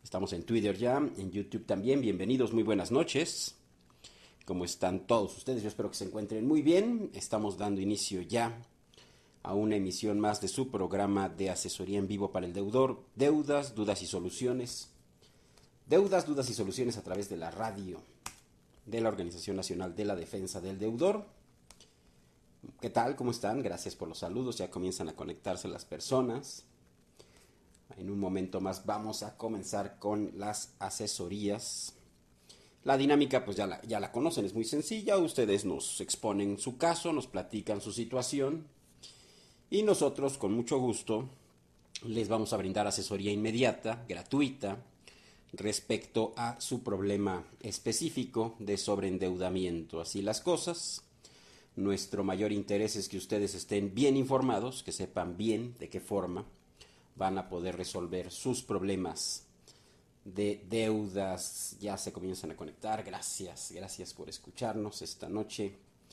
Estamos en Twitter ya, en YouTube también. Bienvenidos, muy buenas noches. ¿Cómo están todos ustedes? Yo espero que se encuentren muy bien. Estamos dando inicio ya a una emisión más de su programa de asesoría en vivo para el deudor. Deudas, dudas y soluciones. Deudas, dudas y soluciones a través de la radio de la Organización Nacional de la Defensa del Deudor. ¿Qué tal? ¿Cómo están? Gracias por los saludos. Ya comienzan a conectarse las personas. En un momento más vamos a comenzar con las asesorías. La dinámica pues ya la conocen, es muy sencilla. Ustedes nos exponen su caso, nos platican su situación y nosotros con mucho gusto les vamos a brindar asesoría inmediata, gratuita, respecto a su problema específico de sobreendeudamiento. Así las cosas. Nuestro mayor interés es que ustedes estén bien informados, que sepan bien de qué forma van a poder resolver sus problemas de deudas. Ya se comienzan a conectar. Gracias por escucharnos esta noche.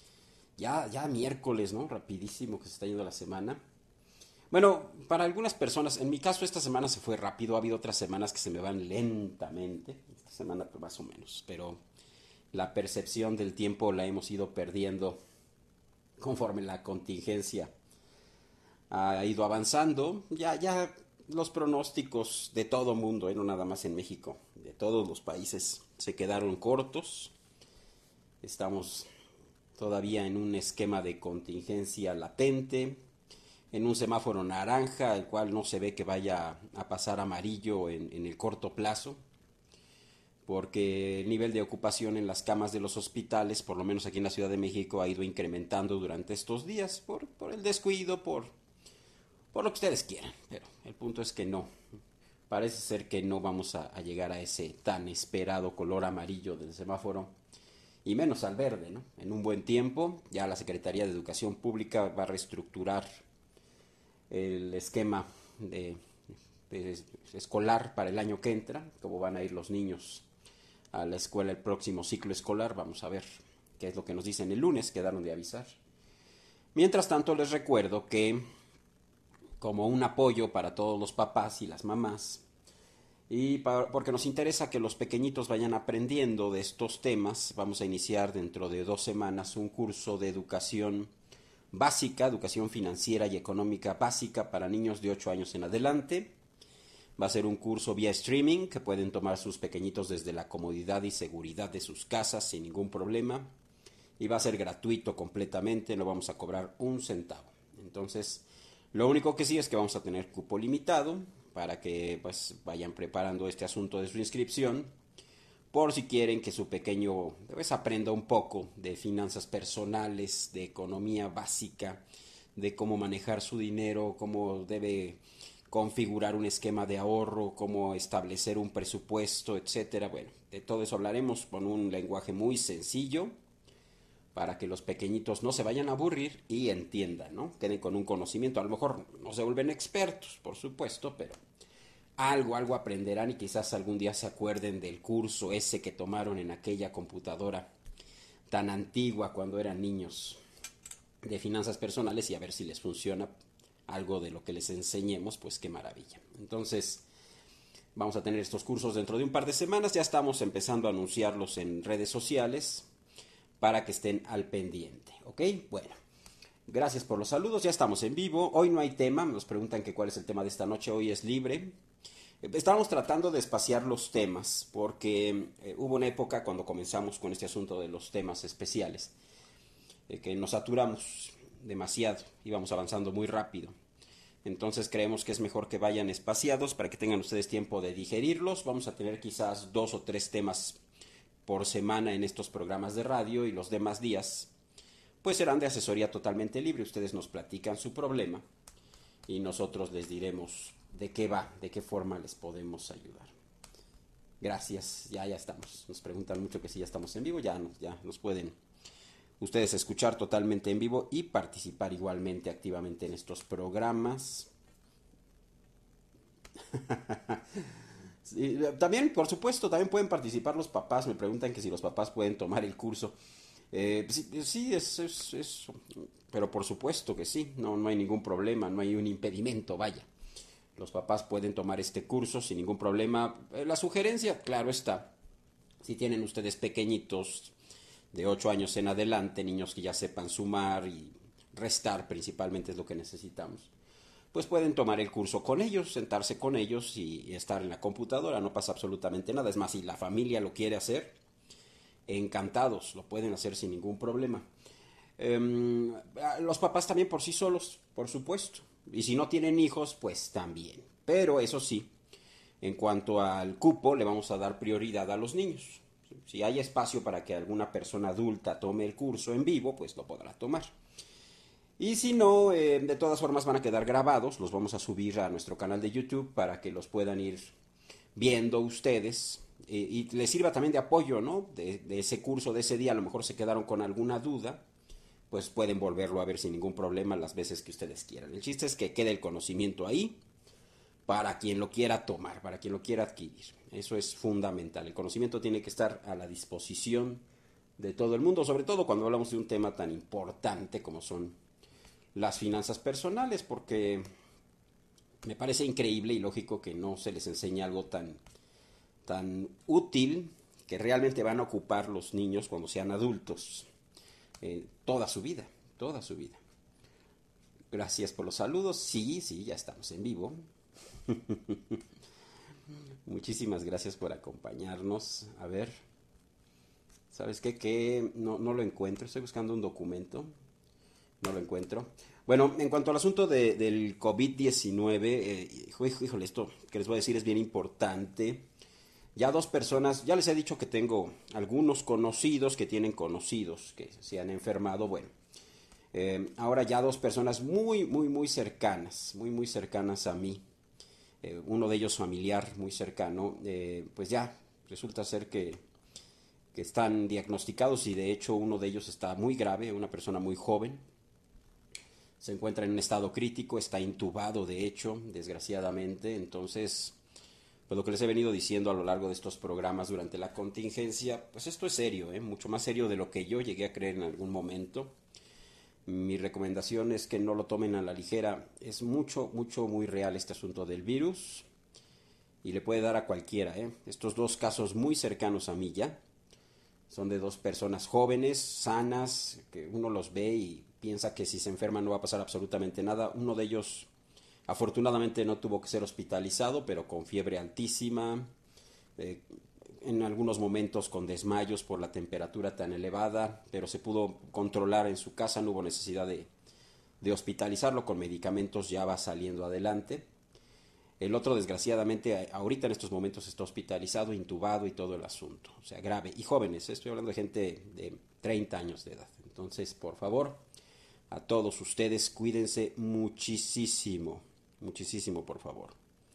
Ya miércoles, ¿no? Rapidísimo que se está yendo la semana. Bueno, para algunas personas, en mi caso esta semana se fue rápido. Ha habido otras semanas que se me van lentamente. Esta semana pues, más o menos. Pero la percepción del tiempo la hemos ido perdiendo conforme la contingencia ha ido avanzando. Ya los pronósticos de todo mundo, no nada más en México, de todos los países, se quedaron cortos. Estamos todavía en un esquema de contingencia latente, en un semáforo naranja, el cual no se ve que vaya a pasar amarillo en el corto plazo, porque el nivel de ocupación en las camas de los hospitales, por lo menos aquí en la Ciudad de México, ha ido incrementando durante estos días por el descuido, por lo que ustedes quieran, pero el punto es que no. Parece ser que no vamos a llegar a ese tan esperado color amarillo del semáforo, y menos al verde, ¿no? En un buen tiempo, ya la Secretaría de Educación Pública va a reestructurar el esquema de escolar para el año que entra, cómo van a ir los niños a la escuela el próximo ciclo escolar. Vamos a ver qué es lo que nos dicen el lunes, quedaron de avisar. Mientras tanto, les recuerdo que como un apoyo para todos los papás y las mamás, porque nos interesa que los pequeñitos vayan aprendiendo de estos temas, vamos a iniciar dentro de 2 semanas un curso de educación básica, educación financiera y económica básica para niños de 8 años en adelante. Va a ser un curso vía streaming que pueden tomar sus pequeñitos desde la comodidad y seguridad de sus casas sin ningún problema. Y va a ser gratuito completamente, no vamos a cobrar un centavo. Entonces, lo único que sí es que vamos a tener cupo limitado para que pues vayan preparando este asunto de su inscripción, por si quieren que su pequeño pues, aprenda un poco de finanzas personales, de economía básica, de cómo manejar su dinero, cómo debe configurar un esquema de ahorro, cómo establecer un presupuesto, etcétera. Bueno, de todo eso hablaremos con un lenguaje muy sencillo para que los pequeñitos no se vayan a aburrir y entiendan, ¿no? Queden con un conocimiento. A lo mejor no se vuelven expertos, por supuesto, pero algo aprenderán y quizás algún día se acuerden del curso ese que tomaron en aquella computadora tan antigua cuando eran niños de finanzas personales, y a ver si les funciona algo de lo que les enseñemos, pues qué maravilla. Entonces, vamos a tener estos cursos dentro de un par de semanas. Ya estamos empezando a anunciarlos en redes sociales para que estén al pendiente, ¿ok? Bueno, gracias por los saludos, ya estamos en vivo. Hoy no hay tema, nos preguntan que cuál es el tema de esta noche. Hoy es libre. Estábamos tratando de espaciar los temas porque hubo una época cuando comenzamos con este asunto de los temas especiales que nos saturamos demasiado, íbamos avanzando muy rápido. Entonces creemos que es mejor que vayan espaciados para que tengan ustedes tiempo de digerirlos. Vamos a tener quizás 2 o 3 temas por semana en estos programas de radio, y los demás días pues serán de asesoría totalmente libre. Ustedes nos platican su problema y nosotros les diremos de qué va, de qué forma les podemos ayudar. Gracias, ya estamos. Nos preguntan mucho que si ya estamos en vivo. Ya nos pueden ustedes escuchar totalmente en vivo y participar igualmente activamente en estos programas. Sí, también, por supuesto, también pueden participar los papás. Me preguntan que si los papás pueden tomar el curso. Sí, pero por supuesto que sí. No hay ningún problema, no hay un impedimento, vaya. Los papás pueden tomar este curso sin ningún problema. La sugerencia, claro está, si tienen ustedes pequeñitos de 8 años en adelante, niños que ya sepan sumar y restar principalmente es lo que necesitamos, pues pueden tomar el curso con ellos, sentarse con ellos y estar en la computadora, no pasa absolutamente nada. Es más, si la familia lo quiere hacer, encantados, lo pueden hacer sin ningún problema. Los papás también por sí solos, por supuesto. Y si no tienen hijos, pues también. Pero eso sí, en cuanto al cupo, le vamos a dar prioridad a los niños. Si hay espacio para que alguna persona adulta tome el curso en vivo, pues lo podrá tomar. Y si no, de todas formas van a quedar grabados, los vamos a subir a nuestro canal de YouTube para que los puedan ir viendo ustedes y les sirva también de apoyo, ¿no? De ese curso, de ese día, a lo mejor se quedaron con alguna duda, pues pueden volverlo a ver sin ningún problema las veces que ustedes quieran. El chiste es que quede el conocimiento ahí para quien lo quiera tomar, para quien lo quiera adquirir. Eso es fundamental. El conocimiento tiene que estar a la disposición de todo el mundo, sobre todo cuando hablamos de un tema tan importante como son las finanzas personales, porque me parece increíble y lógico que no se les enseñe algo tan útil que realmente van a ocupar los niños cuando sean adultos, toda su vida, toda su vida. Gracias por los saludos. Sí, ya estamos en vivo. Muchísimas gracias por acompañarnos. A ver, ¿sabes qué? Que no lo encuentro. Estoy buscando un documento. No lo encuentro. Bueno, en cuanto al asunto del COVID-19, híjole, esto que les voy a decir es bien importante. Ya dos personas, ya les he dicho que tengo algunos conocidos que tienen conocidos que se han enfermado. Bueno, ahora ya dos personas muy cercanas a mí. Uno de ellos familiar muy cercano, pues ya resulta ser que están diagnosticados y de hecho uno de ellos está muy grave, una persona muy joven. Se encuentra en un estado crítico, está intubado de hecho, desgraciadamente. Entonces, pues lo que les he venido diciendo a lo largo de estos programas durante la contingencia, pues esto es serio, mucho más serio de lo que yo llegué a creer en algún momento. Mi recomendación es que no lo tomen a la ligera. Es muy real este asunto del virus y le puede dar a cualquiera. Estos dos casos muy cercanos a mí ya son de dos personas jóvenes, sanas, que uno los ve y piensa que si se enferman no va a pasar absolutamente nada. Uno de ellos afortunadamente no tuvo que ser hospitalizado, pero con fiebre altísima, en algunos momentos con desmayos por la temperatura tan elevada, pero se pudo controlar en su casa, no hubo necesidad de hospitalizarlo, con medicamentos ya va saliendo adelante. El otro, desgraciadamente, ahorita en estos momentos está hospitalizado, intubado y todo el asunto. O sea, grave. Y jóvenes, estoy hablando de gente de 30 años de edad. Entonces, por favor, a todos ustedes, cuídense muchísimo. Muchísimo, por favor.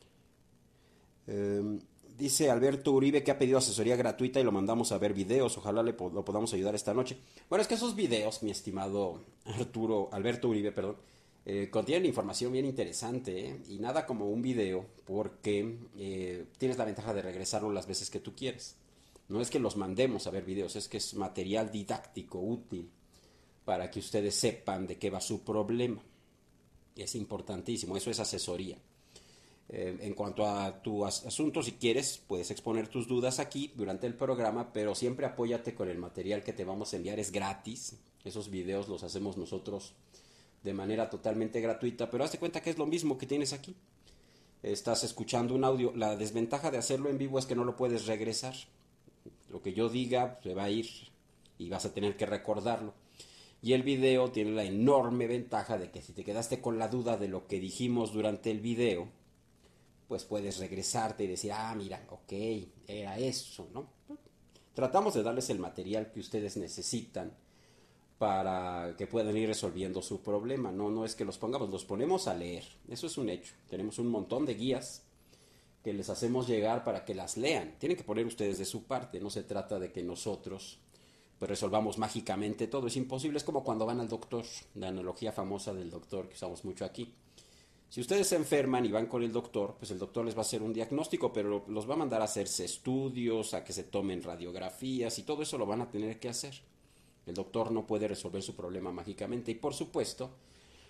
Dice Alberto Uribe que ha pedido asesoría gratuita y lo mandamos a ver videos. Ojalá lo podamos ayudar esta noche. Bueno, es que esos videos, mi estimado Alberto Uribe, perdón, contienen información bien interesante, y nada como un video porque tienes la ventaja de regresarlo las veces que tú quieres. No es que los mandemos a ver videos, es que es material didáctico útil para que ustedes sepan de qué va su problema. Es importantísimo, eso es asesoría. En cuanto a tu asunto, si quieres, puedes exponer tus dudas aquí durante el programa, pero siempre apóyate con el material que te vamos a enviar, es gratis. Esos videos los hacemos nosotros de manera totalmente gratuita, pero hazte cuenta que es lo mismo que tienes aquí. Estás escuchando un audio, la desventaja de hacerlo en vivo es que no lo puedes regresar. Lo que yo diga se va a ir y vas a tener que recordarlo. Y el video tiene la enorme ventaja de que si te quedaste con la duda de lo que dijimos durante el video, pues puedes regresarte y decir, mira, ok, era eso, ¿no? Tratamos de darles el material que ustedes necesitan para que puedan ir resolviendo su problema. No es que los ponemos a leer. Eso es un hecho. Tenemos un montón de guías que les hacemos llegar para que las lean. Tienen que poner ustedes de su parte. No se trata de que nosotros pues resolvamos mágicamente todo. Es imposible. Es como cuando van al doctor. La analogía famosa del doctor que usamos mucho aquí. Si ustedes se enferman y van con el doctor, pues el doctor les va a hacer un diagnóstico, pero los va a mandar a hacerse estudios, a que se tomen radiografías y todo eso lo van a tener que hacer. El doctor no puede resolver su problema mágicamente y por supuesto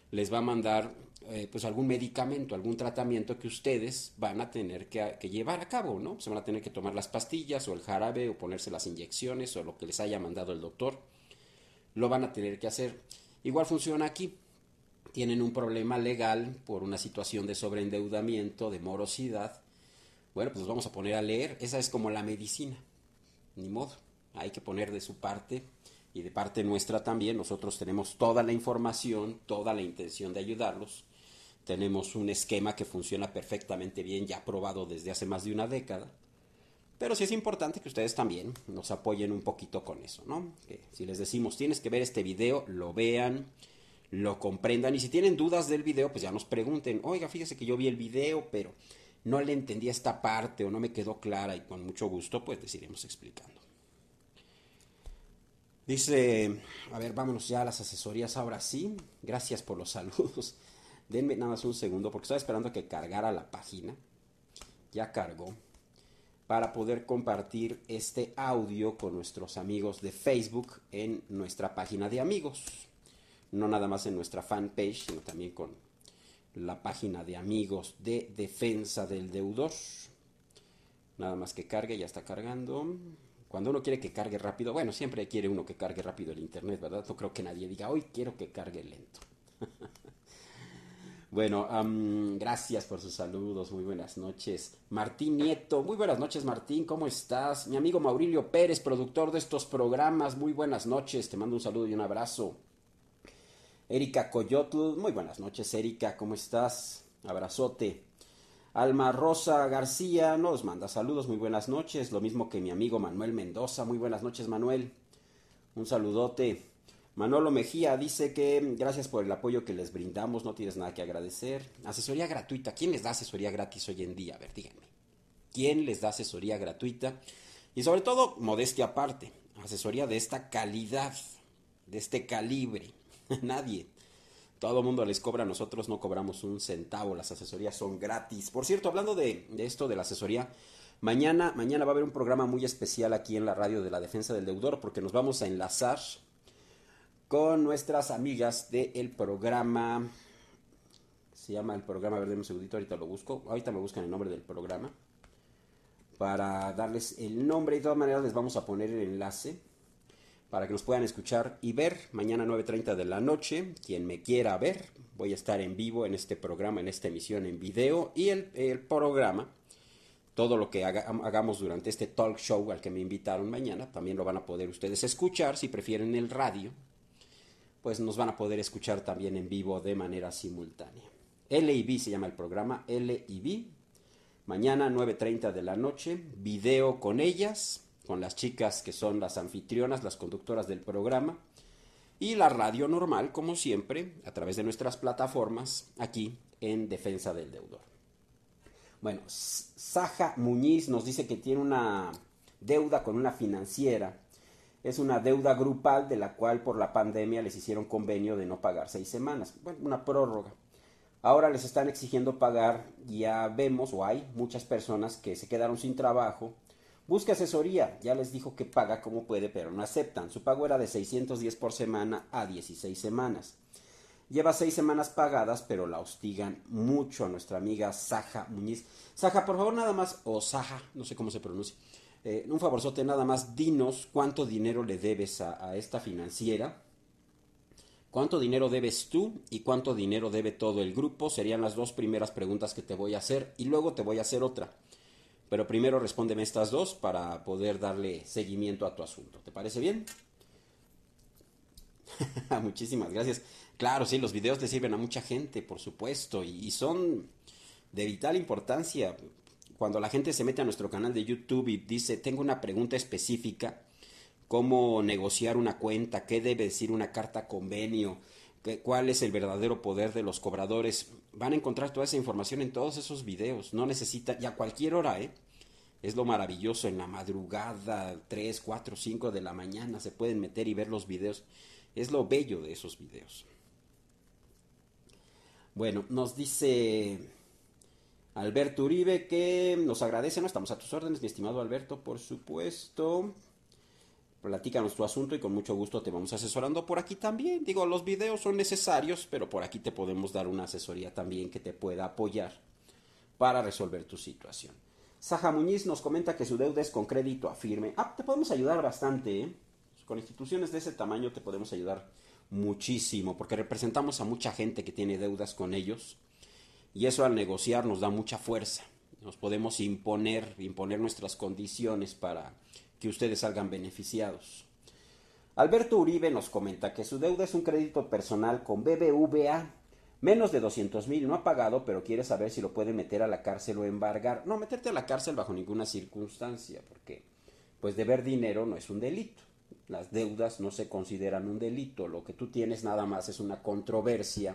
les va a mandar pues algún medicamento, algún tratamiento que ustedes van a tener que llevar a cabo, ¿no? Se van a tener que tomar las pastillas o el jarabe o ponerse las inyecciones o lo que les haya mandado el doctor. Lo van a tener que hacer. Igual funciona aquí. Tienen un problema legal por una situación de sobreendeudamiento, de morosidad. Bueno, pues nos vamos a poner a leer. Esa es como la medicina. Ni modo. Hay que poner de su parte y de parte nuestra también. Nosotros tenemos toda la información, toda la intención de ayudarlos. Tenemos un esquema que funciona perfectamente bien, ya probado desde hace más de una década. Pero sí es importante que ustedes también nos apoyen un poquito con eso, ¿no? Que si les decimos, tienes que ver este video, lo vean, lo comprendan. Y si tienen dudas del video, pues ya nos pregunten, oiga, fíjese que yo vi el video, pero no le entendí esta parte o no me quedó clara, y con mucho gusto pues les iremos explicando. Dice, a ver, vámonos ya a las asesorías ahora sí. Gracias por los saludos. Denme nada más un segundo porque estaba esperando a que cargara la página. Ya cargó. Para poder compartir este audio con nuestros amigos de Facebook en nuestra página de amigos. No nada más en nuestra fanpage, sino también con la página de amigos de Defensa del Deudor. Nada más que cargue, ya está cargando. Cuando uno quiere que cargue rápido, bueno, siempre quiere uno que cargue rápido el internet, ¿verdad? No creo que nadie diga, hoy quiero que cargue lento. Bueno, gracias por sus saludos, muy buenas noches. Martín Nieto, muy buenas noches Martín, ¿cómo estás? Mi amigo Maurilio Pérez, productor de estos programas, muy buenas noches, te mando un saludo y un abrazo. Erika Coyotl, muy buenas noches Erika, ¿cómo estás? Abrazote. Alma Rosa García nos manda saludos, muy buenas noches, lo mismo que mi amigo Manuel Mendoza, muy buenas noches Manuel, un saludote. Manolo Mejía dice que gracias por el apoyo que les brindamos, no tienes nada que agradecer. Asesoría gratuita, ¿quién les da asesoría gratis hoy en día? A ver, díganme, ¿quién les da asesoría gratuita? Y sobre todo, modestia aparte, asesoría de esta calidad, de este calibre, nadie. Todo el mundo les cobra, nosotros no cobramos un centavo, las asesorías son gratis. Por cierto, hablando de esto de la asesoría, mañana va a haber un programa muy especial aquí en la radio de la Defensa del Deudor porque nos vamos a enlazar con nuestras amigas del programa, se llama el programa, a ver, denme un segundito, ahorita lo busco, ahorita me buscan el nombre del programa, para darles el nombre y de todas maneras les vamos a poner el enlace para que nos puedan escuchar y ver mañana 9:30 de la noche. Quien me quiera ver, voy a estar en vivo en este programa, en esta emisión en video. Y el programa, todo lo que hagamos durante este talk show al que me invitaron mañana, también lo van a poder ustedes escuchar. Si prefieren el radio, pues nos van a poder escuchar también en vivo de manera simultánea. L&B se llama el programa, L&B. Mañana 9:30 de la noche, video con ellas, con las chicas que son las anfitrionas, las conductoras del programa, y la radio normal, como siempre, a través de nuestras plataformas, aquí en Defensa del Deudor. Bueno, Saja Muñiz nos dice que tiene una deuda con una financiera. Es una deuda grupal de la cual por la pandemia les hicieron convenio de no pagar 6 semanas. Bueno, una prórroga. Ahora les están exigiendo pagar, ya vemos o hay muchas personas que se quedaron sin trabajo. Busque asesoría, ya les dijo que paga como puede, pero no aceptan. Su pago era de 610 por semana a 16 semanas. Lleva 6 semanas pagadas, pero la hostigan mucho a nuestra amiga Saja Muñiz. Saja, por favor, nada más, o Saja, no sé cómo se pronuncia. Un favorzote, nada más, dinos cuánto dinero le debes a esta financiera. ¿Cuánto dinero debes tú y cuánto dinero debe todo el grupo? Serían las dos primeras preguntas que te voy a hacer y luego te voy a hacer otra. Pero primero respóndeme estas dos para poder darle seguimiento a tu asunto. ¿Te parece bien? Muchísimas gracias. Claro, sí, los videos le sirven a mucha gente, por supuesto, y son de vital importancia. Cuando la gente se mete a nuestro canal de YouTube y dice, tengo una pregunta específica, cómo negociar una cuenta, qué debe decir una carta convenio, cuál es el verdadero poder de los cobradores. Van a encontrar toda esa información en todos esos videos. No necesita, y a cualquier hora, ¿eh? Es lo maravilloso, en la madrugada, 3, 4, 5 de la mañana se pueden meter y ver los videos. Es lo bello de esos videos. Bueno, nos dice Alberto Uribe que nos agradece, no estamos a tus órdenes, mi estimado Alberto, por supuesto. Platícanos tu asunto y con mucho gusto te vamos asesorando por aquí también. Digo, los videos son necesarios, pero por aquí te podemos dar una asesoría también que te pueda apoyar para resolver tu situación. Saja Muñiz nos comenta que su deuda es con crédito a firme. Te podemos ayudar bastante, ¿eh? Con instituciones de ese tamaño te podemos ayudar muchísimo, porque representamos a mucha gente que tiene deudas con ellos, y eso al negociar nos da mucha fuerza. Nos podemos imponer nuestras condiciones para que ustedes salgan beneficiados. Alberto Uribe nos comenta que su deuda es un crédito personal con BBVA, menos de 200,000, no ha pagado, pero quiere saber si lo puede meter a la cárcel o embargar. No, meterte a la cárcel bajo ninguna circunstancia, porque pues deber dinero no es un delito. Las deudas no se consideran un delito. Lo que tú tienes nada más es una controversia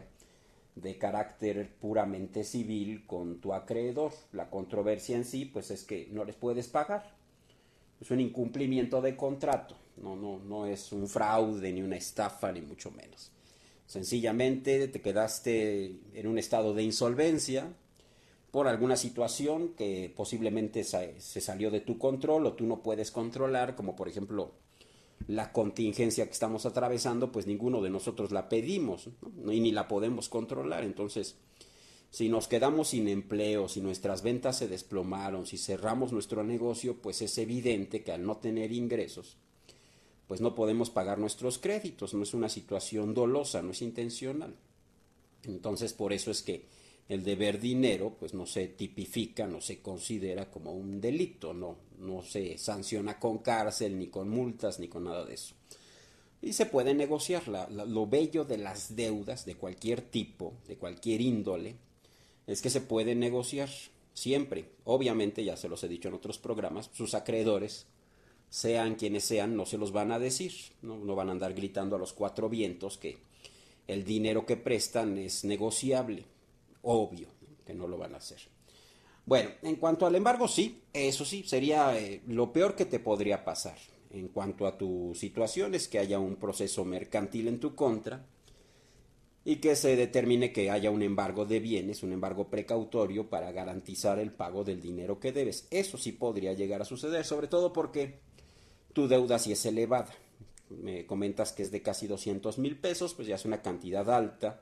de carácter puramente civil con tu acreedor. La controversia en sí pues es que no les puedes pagar. Es un incumplimiento de contrato. No es un fraude ni una estafa ni mucho menos. Sencillamente te quedaste en un estado de insolvencia por alguna situación que posiblemente se salió de tu control o tú no puedes controlar, como por ejemplo la contingencia que estamos atravesando, pues ninguno de nosotros la pedimos, ¿no? Y ni la podemos controlar. Entonces, si nos quedamos sin empleo, si nuestras ventas se desplomaron, si cerramos nuestro negocio, pues es evidente que al no tener ingresos, pues no podemos pagar nuestros créditos. No es una situación dolosa, no es intencional. Entonces, por eso es que el deber dinero pues no se tipifica, no se considera como un delito, no se sanciona con cárcel, ni con multas, ni con nada de eso. Y se puede negociar. Lo bello de las deudas de cualquier tipo, de cualquier índole, es que se puede negociar siempre. Obviamente, ya se los he dicho en otros programas, sus acreedores, sean quienes sean, no se los van a decir, no van a andar gritando a los cuatro vientos que el dinero que prestan es negociable. Obvio que no lo van a hacer. Bueno, en cuanto al embargo, sí, eso sí, sería lo peor que te podría pasar. En cuanto a tu situación es que haya un proceso mercantil en tu contra y que se determine que haya un embargo de bienes, un embargo precautorio para garantizar el pago del dinero que debes. Eso sí podría llegar a suceder, sobre todo porque tu deuda sí es elevada. Me comentas que es de casi 200,000 pesos, pues ya es una cantidad alta.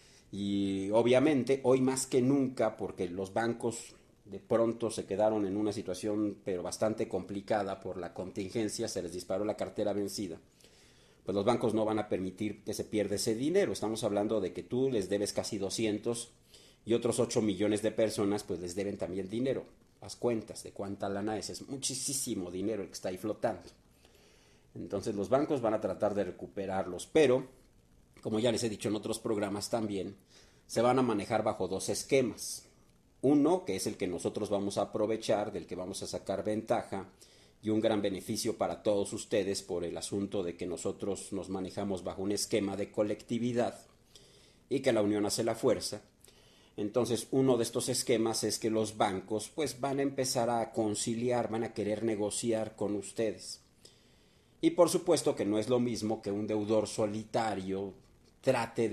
Y obviamente hoy más que nunca, porque los bancos de pronto se quedaron en una situación pero bastante complicada por la contingencia, se les disparó la cartera vencida, pues los bancos no van a permitir que se pierda ese dinero. Estamos hablando de que tú les debes casi 200 y otros 8 millones de personas pues les deben también dinero. Haz cuentas de cuánta lana es muchísimo dinero el que está ahí flotando. Entonces los bancos van a tratar de recuperarlos, pero como ya les he dicho en otros programas también, se van a manejar bajo dos esquemas. Uno, que es el que nosotros vamos a aprovechar, del que vamos a sacar ventaja y un gran beneficio para todos ustedes por el asunto de que nosotros nos manejamos bajo un esquema de colectividad y que la unión hace la fuerza. Entonces, uno de estos esquemas es que los bancos pues van a empezar a conciliar, van a querer negociar con ustedes. Y por supuesto que no es lo mismo que un deudor solitario trate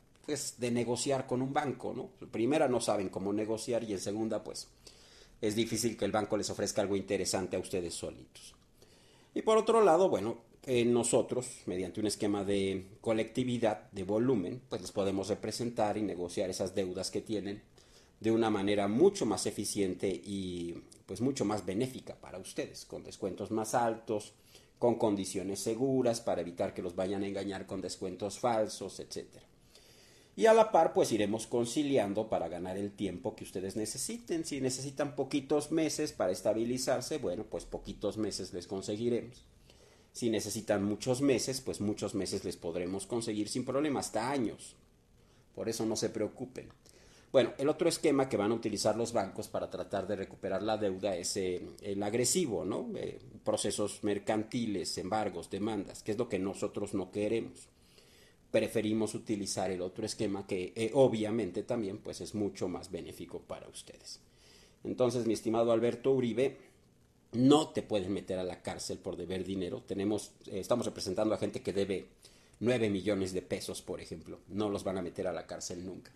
de negociar con un banco, ¿no? En primera no saben cómo negociar y en segunda pues es difícil que el banco les ofrezca algo interesante a ustedes solitos. Y por otro lado, bueno, nosotros, mediante un esquema de colectividad, de volumen, pues les podemos representar y negociar esas deudas que tienen de una manera mucho más eficiente y pues mucho más benéfica para ustedes, con descuentos más altos, con condiciones seguras para evitar que los vayan a engañar con descuentos falsos, etcétera. Y a la par pues iremos conciliando para ganar el tiempo que ustedes necesiten. Si necesitan poquitos meses para estabilizarse, bueno, pues poquitos meses les conseguiremos. Si necesitan muchos meses, pues muchos meses les podremos conseguir sin problema, hasta años. Por eso no se preocupen. Bueno, el otro esquema que van a utilizar los bancos para tratar de recuperar la deuda es el agresivo, ¿no? Procesos mercantiles, embargos, demandas, que es lo que nosotros no queremos. Preferimos utilizar el otro esquema que obviamente también pues es mucho más benéfico para ustedes. Entonces, mi estimado Alberto Uribe, no te pueden meter a la cárcel por deber dinero. Estamos representando a gente que debe 9 millones de pesos, por ejemplo. No los van a meter a la cárcel nunca.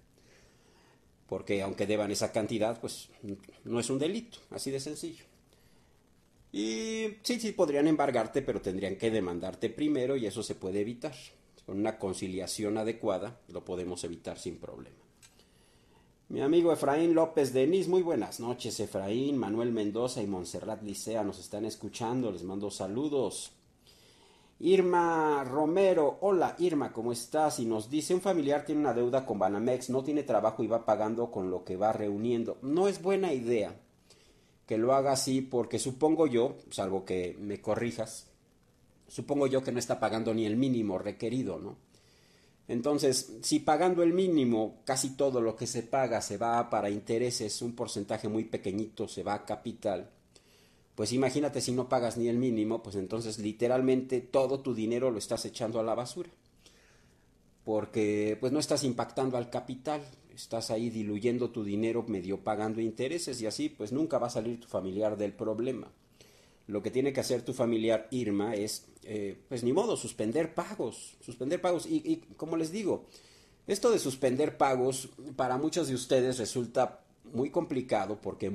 Porque aunque deban esa cantidad, pues no es un delito, así de sencillo. Y sí, sí, podrían embargarte, pero tendrían que demandarte primero y eso se puede evitar. Con una conciliación adecuada lo podemos evitar sin problema. Mi amigo Efraín López Denis, muy buenas noches Efraín, Manuel Mendoza y Montserrat Licea nos están escuchando, les mando saludos. Irma Romero, hola Irma, ¿cómo estás? Y nos dice, un familiar tiene una deuda con Banamex, no tiene trabajo y va pagando con lo que va reuniendo. No es buena idea que lo haga así porque supongo yo, salvo que me corrijas, supongo yo que no está pagando ni el mínimo requerido, ¿no? Entonces, si pagando el mínimo, casi todo lo que se paga se va para intereses, un porcentaje muy pequeñito se va a capital, pues imagínate si no pagas ni el mínimo, pues entonces literalmente todo tu dinero lo estás echando a la basura, porque pues no estás impactando al capital, estás ahí diluyendo tu dinero medio pagando intereses y así pues nunca va a salir tu familiar del problema. Lo que tiene que hacer tu familiar Irma es, pues ni modo, suspender pagos y como les digo, esto de suspender pagos para muchos de ustedes resulta muy complicado porque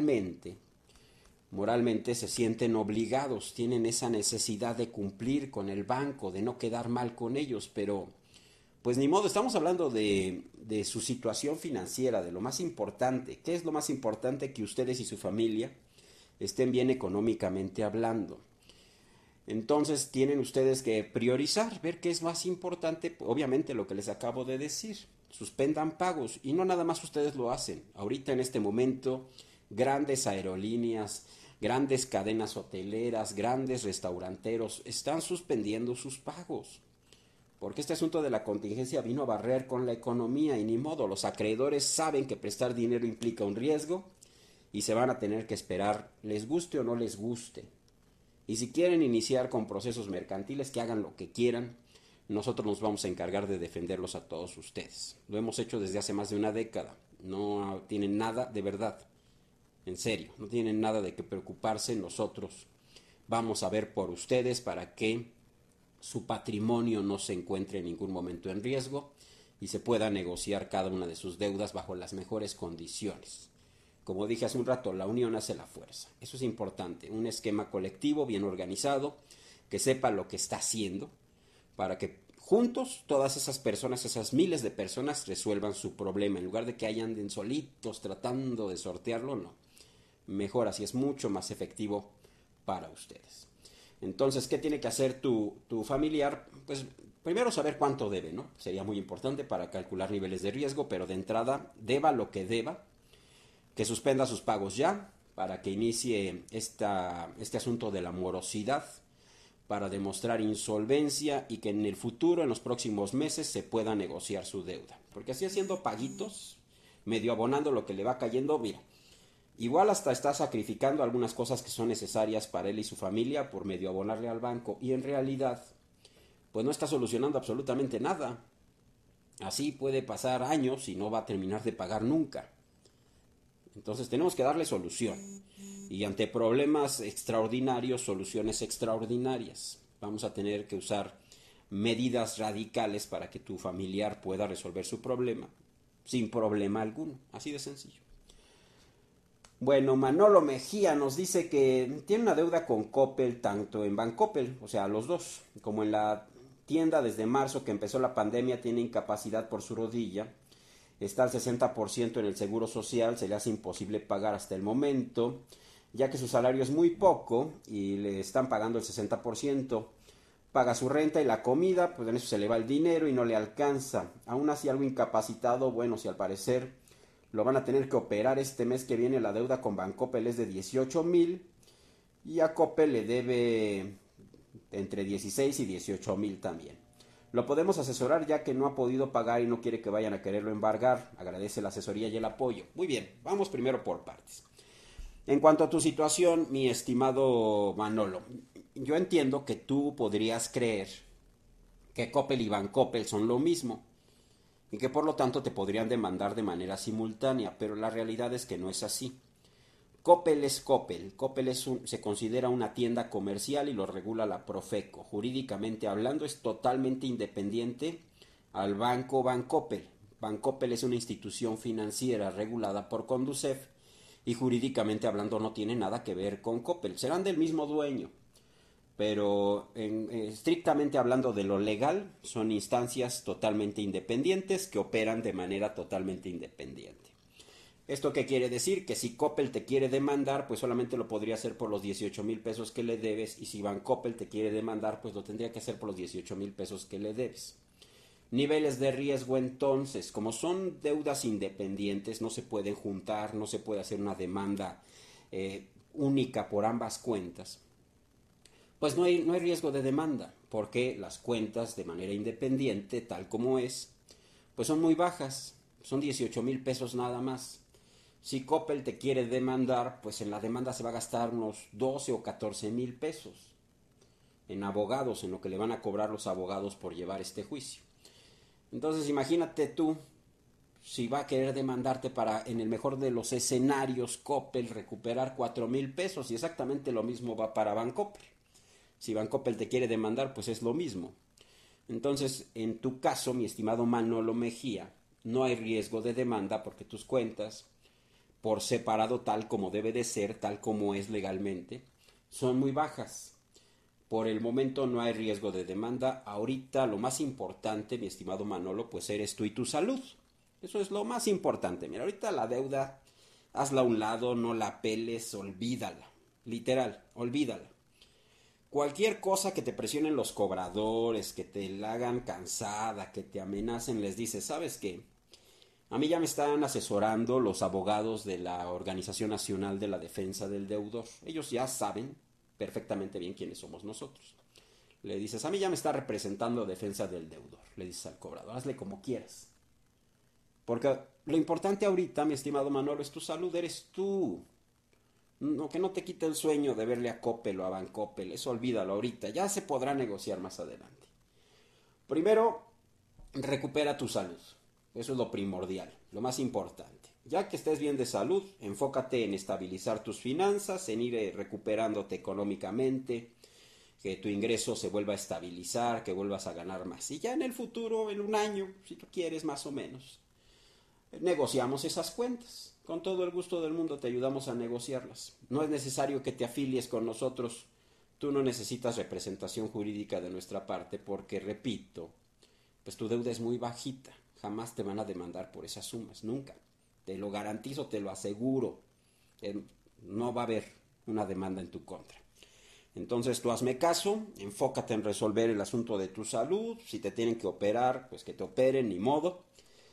moralmente se sienten obligados, tienen esa necesidad de cumplir con el banco, de no quedar mal con ellos, pero pues ni modo, estamos hablando de su situación financiera, de lo más importante. ¿Qué es lo más importante? Que ustedes y su familia estén bien económicamente hablando. Entonces tienen ustedes que priorizar, ver qué es más importante, obviamente lo que les acabo de decir, suspendan pagos y no nada más ustedes lo hacen. Ahorita en este momento, grandes aerolíneas, grandes cadenas hoteleras, grandes restauranteros están suspendiendo sus pagos. Porque este asunto de la contingencia vino a barrer con la economía y ni modo, los acreedores saben que prestar dinero implica un riesgo y se van a tener que esperar, les guste o no les guste. Y si quieren iniciar con procesos mercantiles, que hagan lo que quieran, nosotros nos vamos a encargar de defenderlos a todos ustedes. Lo hemos hecho desde hace más de una década, no tienen nada de verdad, en serio, no tienen nada de qué preocuparse, nosotros vamos a ver por ustedes para que su patrimonio no se encuentre en ningún momento en riesgo y se pueda negociar cada una de sus deudas bajo las mejores condiciones. Como dije hace un rato, la unión hace la fuerza. Eso es importante. Un esquema colectivo bien organizado, que sepa lo que está haciendo, para que juntos todas esas personas, esas miles de personas, resuelvan su problema. En lugar de que anden solitos tratando de sortearlo, no. Mejor así, es mucho más efectivo para ustedes. Entonces, ¿qué tiene que hacer tu familiar? Pues primero saber cuánto debe, ¿no? Sería muy importante para calcular niveles de riesgo, pero de entrada, deba lo que deba, que suspenda sus pagos ya, para que inicie este asunto de la morosidad, para demostrar insolvencia y que en el futuro, en los próximos meses, se pueda negociar su deuda. Porque así haciendo paguitos, medio abonando lo que le va cayendo, mira, igual hasta está sacrificando algunas cosas que son necesarias para él y su familia por medio abonarle al banco y en realidad pues no está solucionando absolutamente nada. Así puede pasar años y no va a terminar de pagar nunca. Entonces tenemos que darle solución. Y ante problemas extraordinarios, soluciones extraordinarias. Vamos a tener que usar medidas radicales para que tu familiar pueda resolver su problema sin problema alguno. Así de sencillo. Bueno, Manolo Mejía nos dice que tiene una deuda con Coppel, tanto en Bancoppel, o sea, los dos, como en la tienda desde marzo que empezó la pandemia, tiene incapacidad por su rodilla, está al 60% en el seguro social, se le hace imposible pagar hasta el momento, ya que su salario es muy poco y le están pagando el 60%, paga su renta y la comida, pues en eso se le va el dinero y no le alcanza. Aún así algo incapacitado, bueno, si al parecer lo van a tener que operar este mes que viene, la deuda con Bancoppel es de 18,000 y a Coppel le debe entre 16 y 18,000 también. Lo podemos asesorar ya que no ha podido pagar y no quiere que vayan a quererlo embargar. Agradece la asesoría y el apoyo. Muy bien, vamos primero por partes. En cuanto a tu situación, mi estimado Manolo, yo entiendo que tú podrías creer que Coppel y Bancoppel son lo mismo y que por lo tanto te podrían demandar de manera simultánea, pero la realidad es que no es así. Coppel es Coppel. Coppel se considera una tienda comercial y lo regula la Profeco. Jurídicamente hablando es totalmente independiente al banco Bancoppel. Bancoppel es una institución financiera regulada por Conducef y jurídicamente hablando no tiene nada que ver con Coppel. Serán del mismo dueño, pero estrictamente hablando de lo legal, son instancias totalmente independientes que operan de manera totalmente independiente. ¿Esto qué quiere decir? Que si Coppel te quiere demandar, pues solamente lo podría hacer por los 18,000 pesos que le debes, y si Bancoppel te quiere demandar, pues lo tendría que hacer por los 18,000 pesos que le debes. Niveles de riesgo entonces, como son deudas independientes, no se pueden juntar, no se puede hacer una demanda única por ambas cuentas, pues no hay riesgo de demanda, porque las cuentas de manera independiente, tal como es, pues son muy bajas, son 18,000 pesos nada más. Si Coppel te quiere demandar, pues en la demanda se va a gastar unos 12 o 14,000 pesos en abogados, en lo que le van a cobrar los abogados por llevar este juicio. Entonces imagínate tú, si va a querer demandarte para, en el mejor de los escenarios, Coppel recuperar 4,000 pesos, y exactamente lo mismo va para Bancoppel. Si Bancoppel te quiere demandar, pues es lo mismo. Entonces, en tu caso, mi estimado Manolo Mejía, no hay riesgo de demanda porque tus cuentas, por separado tal como debe de ser, tal como es legalmente, son muy bajas. Por el momento no hay riesgo de demanda. Ahorita lo más importante, mi estimado Manolo, pues eres tú y tu salud. Eso es lo más importante. Mira, ahorita la deuda, hazla a un lado, no la peles, olvídala. Literal, olvídala. Cualquier cosa que te presionen los cobradores, que te la hagan cansada, que te amenacen, les dices, ¿sabes qué? A mí ya me están asesorando los abogados de la Organización Nacional de la Defensa del Deudor. Ellos ya saben perfectamente bien quiénes somos nosotros. Le dices, a mí ya me está representando Defensa del Deudor. Le dices al cobrador, hazle como quieras. Porque lo importante ahorita, mi estimado Manolo, es tu salud, eres tú. No, que no te quite el sueño de verle a Coppel o a Bancoppel, eso olvídalo ahorita, ya se podrá negociar más adelante. Primero, recupera tu salud, eso es lo primordial, lo más importante. Ya que estés bien de salud, enfócate en estabilizar tus finanzas, en ir recuperándote económicamente, que tu ingreso se vuelva a estabilizar, que vuelvas a ganar más. Y ya en el futuro, en un año, si tú quieres más o menos, negociamos esas cuentas. Con todo el gusto del mundo te ayudamos a negociarlas. No es necesario que te afilies con nosotros. Tú no necesitas representación jurídica de nuestra parte porque, repito, pues tu deuda es muy bajita. Jamás te van a demandar por esas sumas, nunca. Te lo garantizo, te lo aseguro. No va a haber una demanda en tu contra. Entonces tú hazme caso, enfócate en resolver el asunto de tu salud. Si te tienen que operar, pues que te operen, ni modo.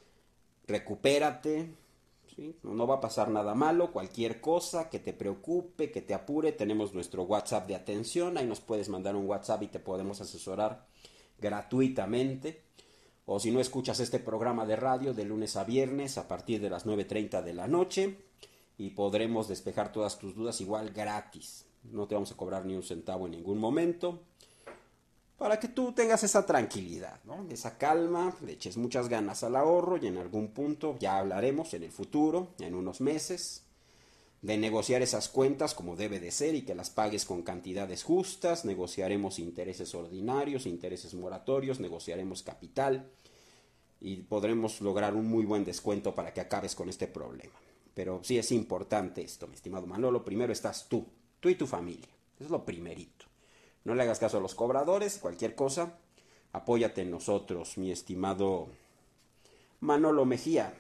Recupérate, ¿sí? No va a pasar nada malo. Cualquier cosa que te preocupe, que te apure, tenemos nuestro WhatsApp de atención. Ahí nos puedes mandar un WhatsApp y te podemos asesorar gratuitamente. O si no, escuchas este programa de radio de lunes a viernes a partir de las 9:30 de la noche y podremos despejar todas tus dudas igual gratis. No te vamos a cobrar ni un centavo en ningún momento, para que tú tengas esa tranquilidad, ¿no? Esa calma, le eches muchas ganas al ahorro, y en algún punto ya hablaremos en el futuro, en unos meses, de negociar esas cuentas como debe de ser y que las pagues con cantidades justas. Negociaremos intereses ordinarios, intereses moratorios, negociaremos capital y podremos lograr un muy buen descuento para que acabes con este problema. Pero sí es importante esto, mi estimado Manolo. Primero estás tú y tu familia. Eso es lo primerito. No le hagas caso a los cobradores, cualquier cosa, apóyate en nosotros, mi estimado Manolo Mejía.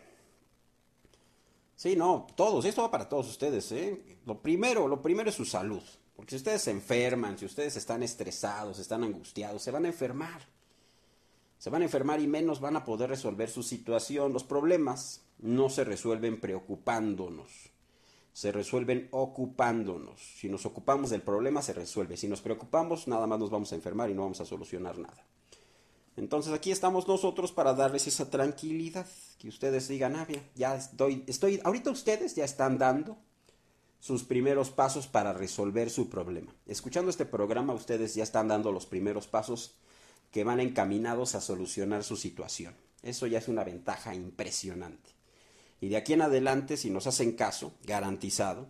Sí, no, todos, esto va para todos ustedes, ¿eh? Lo primero es su salud. Porque si ustedes se enferman, si ustedes están estresados, están angustiados, se van a enfermar. Se van a enfermar y menos van a poder resolver su situación. Los problemas no se resuelven preocupándonos, se resuelven ocupándonos. Si nos ocupamos del problema, se resuelve. Si nos preocupamos, nada más nos vamos a enfermar y no vamos a solucionar nada. Entonces aquí estamos nosotros para darles esa tranquilidad, que ustedes digan, bien, ya ahorita ustedes ya están dando sus primeros pasos para resolver su problema. Escuchando este programa, ustedes ya están dando los primeros pasos que van encaminados a solucionar su situación. Eso ya es una ventaja impresionante. Y de aquí en adelante, si nos hacen caso, garantizado,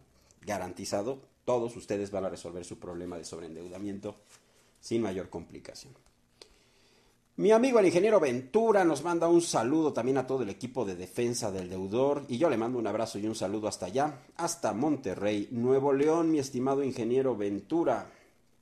todos ustedes van a resolver su problema de sobreendeudamiento sin mayor complicación. Mi amigo el ingeniero Ventura nos manda un saludo también a todo el equipo de defensa del deudor y yo le mando un abrazo y un saludo hasta allá, hasta Monterrey, Nuevo León, mi estimado ingeniero Ventura.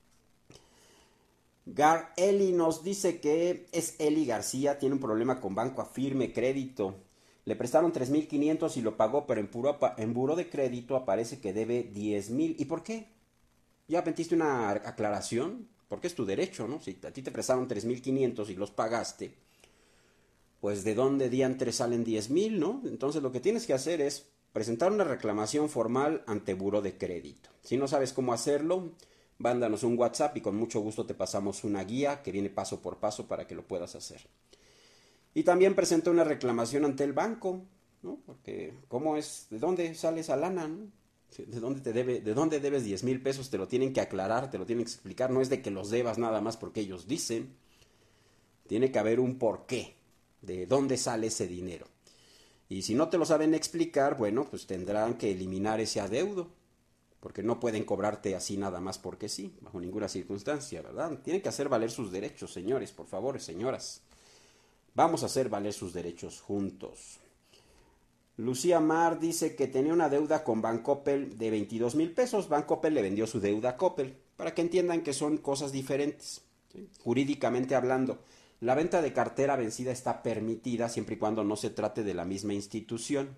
Gar Eli nos dice que es Eli García, tiene un problema con Banco Afirme Crédito. Le prestaron 3,500 y lo pagó, pero en buró de crédito aparece que debe 10,000. ¿Y por qué? ¿Ya metiste una aclaración? Porque es tu derecho, ¿no? Si a ti te prestaron 3,500 y los pagaste, pues ¿de dónde diantres salen 10,000, no? Entonces lo que tienes que hacer es presentar una reclamación formal ante buró de crédito. Si no sabes cómo hacerlo, mándanos un WhatsApp y con mucho gusto te pasamos una guía que viene paso por paso para que lo puedas hacer. Y también presenta una reclamación ante el banco, ¿no? Porque ¿cómo es? ¿De dónde sale esa lana, no? ¿De dónde debes 10,000 pesos? Te lo tienen que aclarar, te lo tienen que explicar. No es de que los debas nada más porque ellos dicen. Tiene que haber un porqué de dónde sale ese dinero. Y si no te lo saben explicar, bueno, pues tendrán que eliminar ese adeudo. Porque no pueden cobrarte así nada más porque sí, bajo ninguna circunstancia, ¿verdad? Tienen que hacer valer sus derechos, señores, por favor, señoras. Vamos a hacer valer sus derechos juntos. Lucía Mar dice que tenía una deuda con Bancoppel de 22,000 pesos. Bancoppel le vendió su deuda a Coppel, para que entiendan que son cosas diferentes, ¿sí? Jurídicamente hablando, la venta de cartera vencida está permitida siempre y cuando no se trate de la misma institución.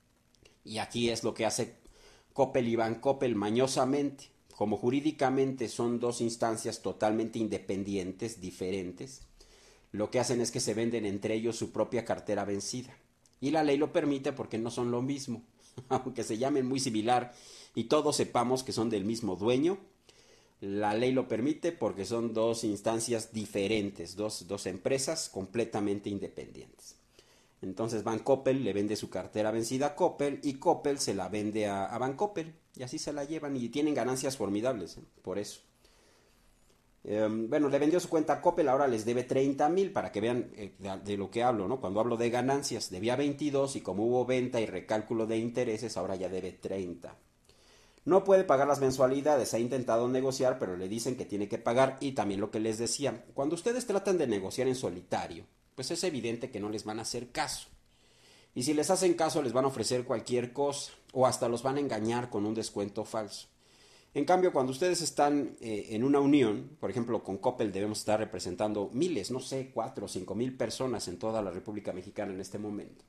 Y aquí es lo que hace Coppel y Bancoppel mañosamente. Como jurídicamente son dos instancias totalmente independientes, diferentes, lo que hacen es que se venden entre ellos su propia cartera vencida. Y la ley lo permite porque no son lo mismo. Aunque se llamen muy similar y todos sepamos que son del mismo dueño, la ley lo permite porque son dos instancias diferentes, dos empresas completamente independientes. Entonces Bancoppel le vende su cartera vencida a Coppel y Coppel se la vende a Bancoppel. Y así se la llevan y tienen ganancias formidables, por eso. Bueno, le vendió su cuenta a Coppel, ahora les debe 30,000 para que vean de lo que hablo, ¿no? Cuando hablo de ganancias, debía 22 y como hubo venta y recálculo de intereses, ahora ya debe 30. No puede pagar las mensualidades, ha intentado negociar, pero le dicen que tiene que pagar y también lo que les decía, cuando ustedes tratan de negociar en solitario, pues es evidente que no les van a hacer caso. Y si les hacen caso les van a ofrecer cualquier cosa o hasta los van a engañar con un descuento falso. En cambio, cuando ustedes están en una unión, por ejemplo, con Coppel debemos estar representando miles, no sé, 4 o 5,000 personas en toda la República Mexicana en este momento.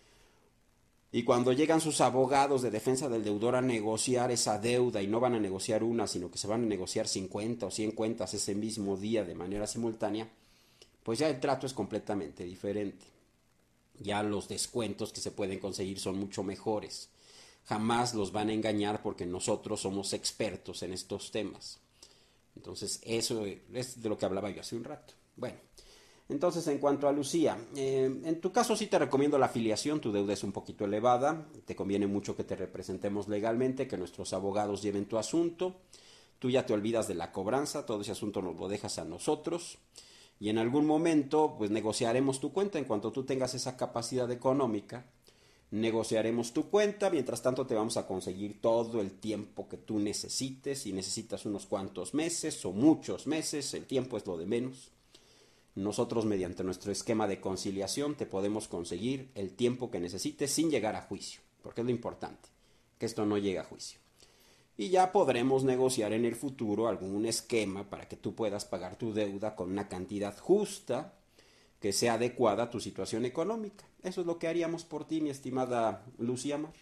Y cuando llegan sus abogados de defensa del deudor a negociar esa deuda y no van a negociar una, sino que se van a negociar 50 o 100 cuentas ese mismo día de manera simultánea, pues ya el trato es completamente diferente. Ya los descuentos que se pueden conseguir son mucho mejores. Jamás los van a engañar porque nosotros somos expertos en estos temas. Entonces eso es de lo que hablaba yo hace un rato. Bueno, entonces en cuanto a Lucía, en tu caso sí te recomiendo la afiliación, tu deuda es un poquito elevada, te conviene mucho que te representemos legalmente, que nuestros abogados lleven tu asunto, tú ya te olvidas de la cobranza, todo ese asunto nos lo dejas a nosotros y en algún momento pues negociaremos tu cuenta en cuanto tú tengas esa capacidad económica. Negociaremos tu cuenta, mientras tanto te vamos a conseguir todo el tiempo que tú necesites, si necesitas unos cuantos meses o muchos meses, el tiempo es lo de menos. Nosotros mediante nuestro esquema de conciliación te podemos conseguir el tiempo que necesites sin llegar a juicio, porque es lo importante, que esto no llegue a juicio. Y ya podremos negociar en el futuro algún esquema para que tú puedas pagar tu deuda con una cantidad justa que sea adecuada a tu situación económica. Eso es lo que haríamos por ti, mi estimada Lucía Mar.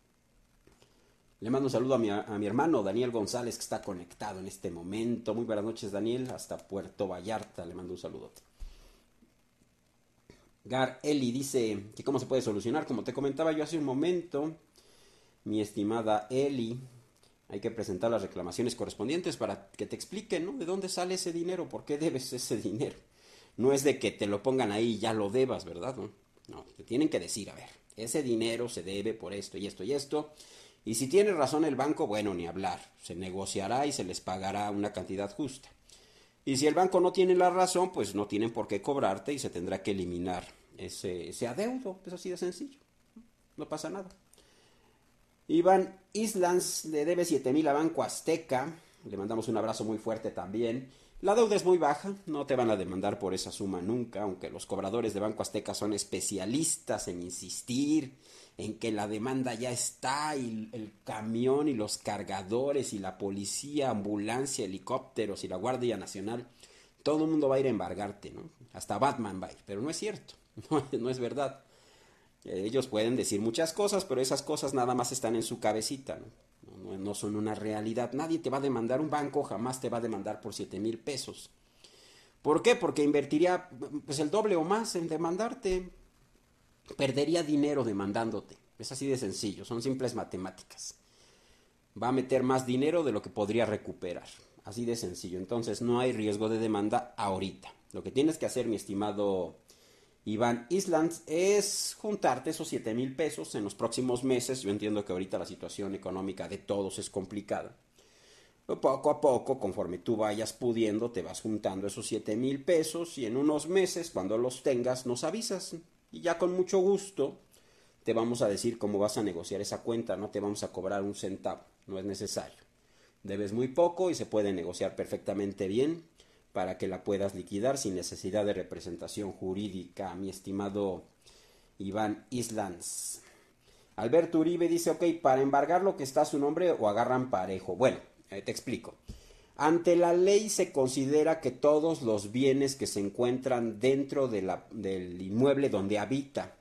Le mando un saludo a mi hermano Daniel González, que está conectado en este momento. Muy buenas noches, Daniel, hasta Puerto Vallarta. Le mando un saludote. Gar Eli dice que cómo se puede solucionar. Como te comentaba yo hace un momento, mi estimada Eli, hay que presentar las reclamaciones correspondientes para que te expliquen, ¿no? ¿De dónde sale ese dinero? ¿Por qué debes ese dinero? No es de que te lo pongan ahí y ya lo debas, ¿verdad? No, te tienen que decir, a ver, ese dinero se debe por esto y esto y esto. Y si tiene razón el banco, bueno, ni hablar. Se negociará y se les pagará una cantidad justa. Y si el banco no tiene la razón, pues no tienen por qué cobrarte y se tendrá que eliminar ese adeudo. Es así de sencillo. No pasa nada. Iván Islands le debe 7,000 a Banco Azteca. le mandamos un abrazo muy fuerte también. La deuda es muy baja, no te van a demandar por esa suma nunca, aunque los cobradores de Banco Azteca son especialistas en insistir en que la demanda ya está y el camión y los cargadores y la policía, ambulancia, helicópteros y la Guardia Nacional, todo el mundo va a ir a embargarte, ¿no? Hasta Batman va a ir, pero no es cierto, no es verdad. Ellos pueden decir muchas cosas, pero esas cosas nada más están en su cabecita, ¿no? No son una realidad. Nadie te va a demandar, un banco jamás te va a demandar por 7,000 pesos. ¿Por qué? Porque invertiría pues el doble o más en demandarte. Perdería dinero demandándote. Es así de sencillo, son simples matemáticas. Va a meter más dinero de lo que podría recuperar. Así de sencillo. Entonces no hay riesgo de demanda ahorita. Lo que tienes que hacer, mi estimado Iván Islands, es juntarte esos 7,000 pesos en los próximos meses. Yo entiendo que ahorita la situación económica de todos es complicada. Pero poco a poco, conforme tú vayas pudiendo, te vas juntando esos 7,000 pesos y en unos meses, cuando los tengas, nos avisas. Y ya con mucho gusto te vamos a decir cómo vas a negociar esa cuenta. No te vamos a cobrar un centavo, no es necesario. Debes muy poco y se puede negociar perfectamente bien para que la puedas liquidar sin necesidad de representación jurídica, mi estimado Iván Islands. Alberto Uribe dice, ok, para embargar lo que está a su nombre o agarran parejo. Bueno, te explico. Ante la ley se considera que todos los bienes que se encuentran dentro del inmueble donde habita,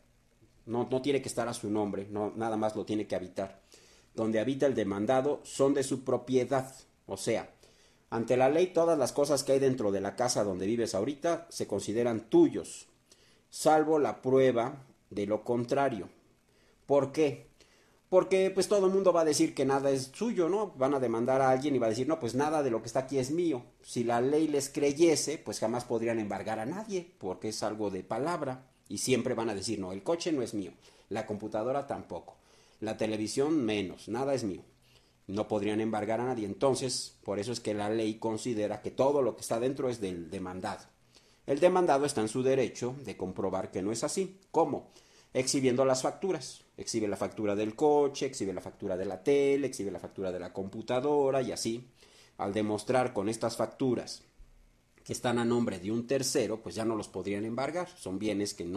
no tiene que estar a su nombre, no, nada más lo tiene que habitar, donde habita el demandado, son de su propiedad. O sea, ante la ley todas las cosas que hay dentro de la casa donde vives ahorita se consideran tuyos, salvo la prueba de lo contrario. ¿Por qué? Porque pues todo el mundo va a decir que nada es suyo, ¿no? Van a demandar a alguien y va a decir, no, pues nada de lo que está aquí es mío. Si la ley les creyese, pues jamás podrían embargar a nadie, porque es algo de palabra. Y siempre van a decir, no, el coche no es mío, la computadora tampoco, la televisión menos, nada es mío. No podrían embargar a nadie. Entonces, por eso es que la ley considera que todo lo que está dentro es del demandado. El demandado está en su derecho de comprobar que no es así. ¿Cómo? Exhibiendo las facturas. Exhibe la factura del coche, exhibe la factura de la tele, exhibe la factura de la computadora y así. Al demostrar con estas facturas que están a nombre de un tercero, pues ya no los podrían embargar. Son bienes que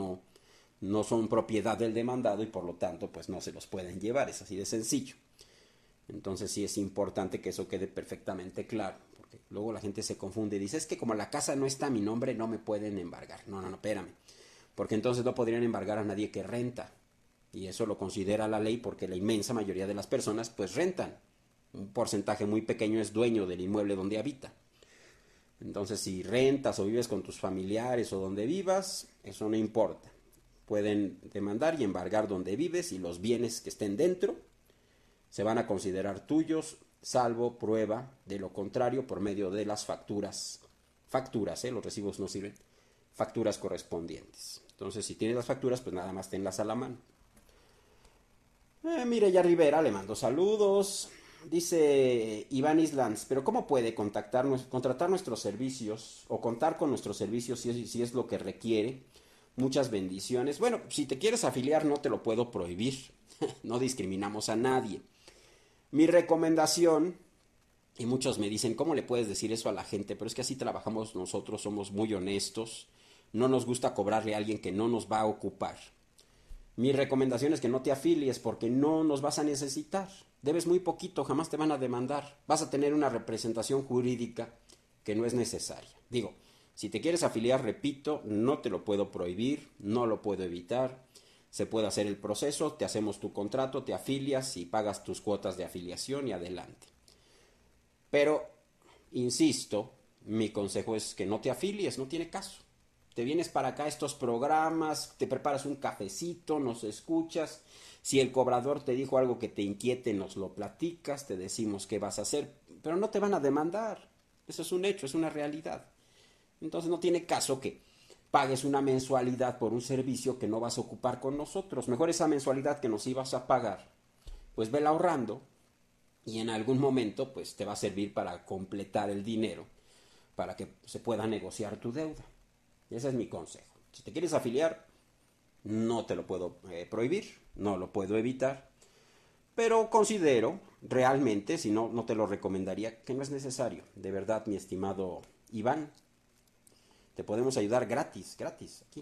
no son propiedad del demandado y por lo tanto pues no se los pueden llevar. Es así de sencillo. Entonces sí es importante que eso quede perfectamente claro, porque luego la gente se confunde y dice, es que como la casa no está a mi nombre, no me pueden embargar. No, espérame, porque entonces no podrían embargar a nadie que renta, y eso lo considera la ley porque la inmensa mayoría de las personas pues rentan. Un porcentaje muy pequeño es dueño del inmueble donde habita. Entonces si rentas o vives con tus familiares o donde vivas, eso no importa. Pueden demandar y embargar donde vives y los bienes que estén dentro se van a considerar tuyos, salvo prueba de lo contrario por medio de las facturas. Facturas, los recibos no sirven. Facturas correspondientes. Entonces, si tienes las facturas, pues nada más tenlas a la mano. Mireya Rivera, le mando saludos. Dice Iván Islands, pero ¿cómo puede contratar nuestros servicios o contar con nuestros servicios si es lo que requiere? Muchas bendiciones. Bueno, si te quieres afiliar no te lo puedo prohibir. No discriminamos a nadie. Mi recomendación, y muchos me dicen, ¿cómo le puedes decir eso a la gente? Pero es que así trabajamos nosotros, somos muy honestos, no nos gusta cobrarle a alguien que no nos va a ocupar. Mi recomendación es que no te afilies porque no nos vas a necesitar. Debes muy poquito, jamás te van a demandar. Vas a tener una representación jurídica que no es necesaria. Digo, si te quieres afiliar, repito, no te lo puedo prohibir, no lo puedo evitar. Se puede hacer el proceso, te hacemos tu contrato, te afilias y pagas tus cuotas de afiliación y adelante. Pero, insisto, mi consejo es que no te afilies, no tiene caso. Te vienes para acá a estos programas, te preparas un cafecito, nos escuchas. Si el cobrador te dijo algo que te inquiete, nos lo platicas, te decimos qué vas a hacer, pero no te van a demandar. Eso es un hecho, es una realidad. Entonces no tiene caso que pagues una mensualidad por un servicio que no vas a ocupar con nosotros. Mejor esa mensualidad que nos ibas a pagar, pues vela ahorrando y en algún momento pues te va a servir para completar el dinero, para que se pueda negociar tu deuda. Y ese es mi consejo. Si te quieres afiliar, no te lo puedo prohibir, no lo puedo evitar, Pero considero realmente, si no, no te lo recomendaría, que no es necesario. De verdad, mi estimado Iván, te podemos ayudar gratis, gratis, aquí.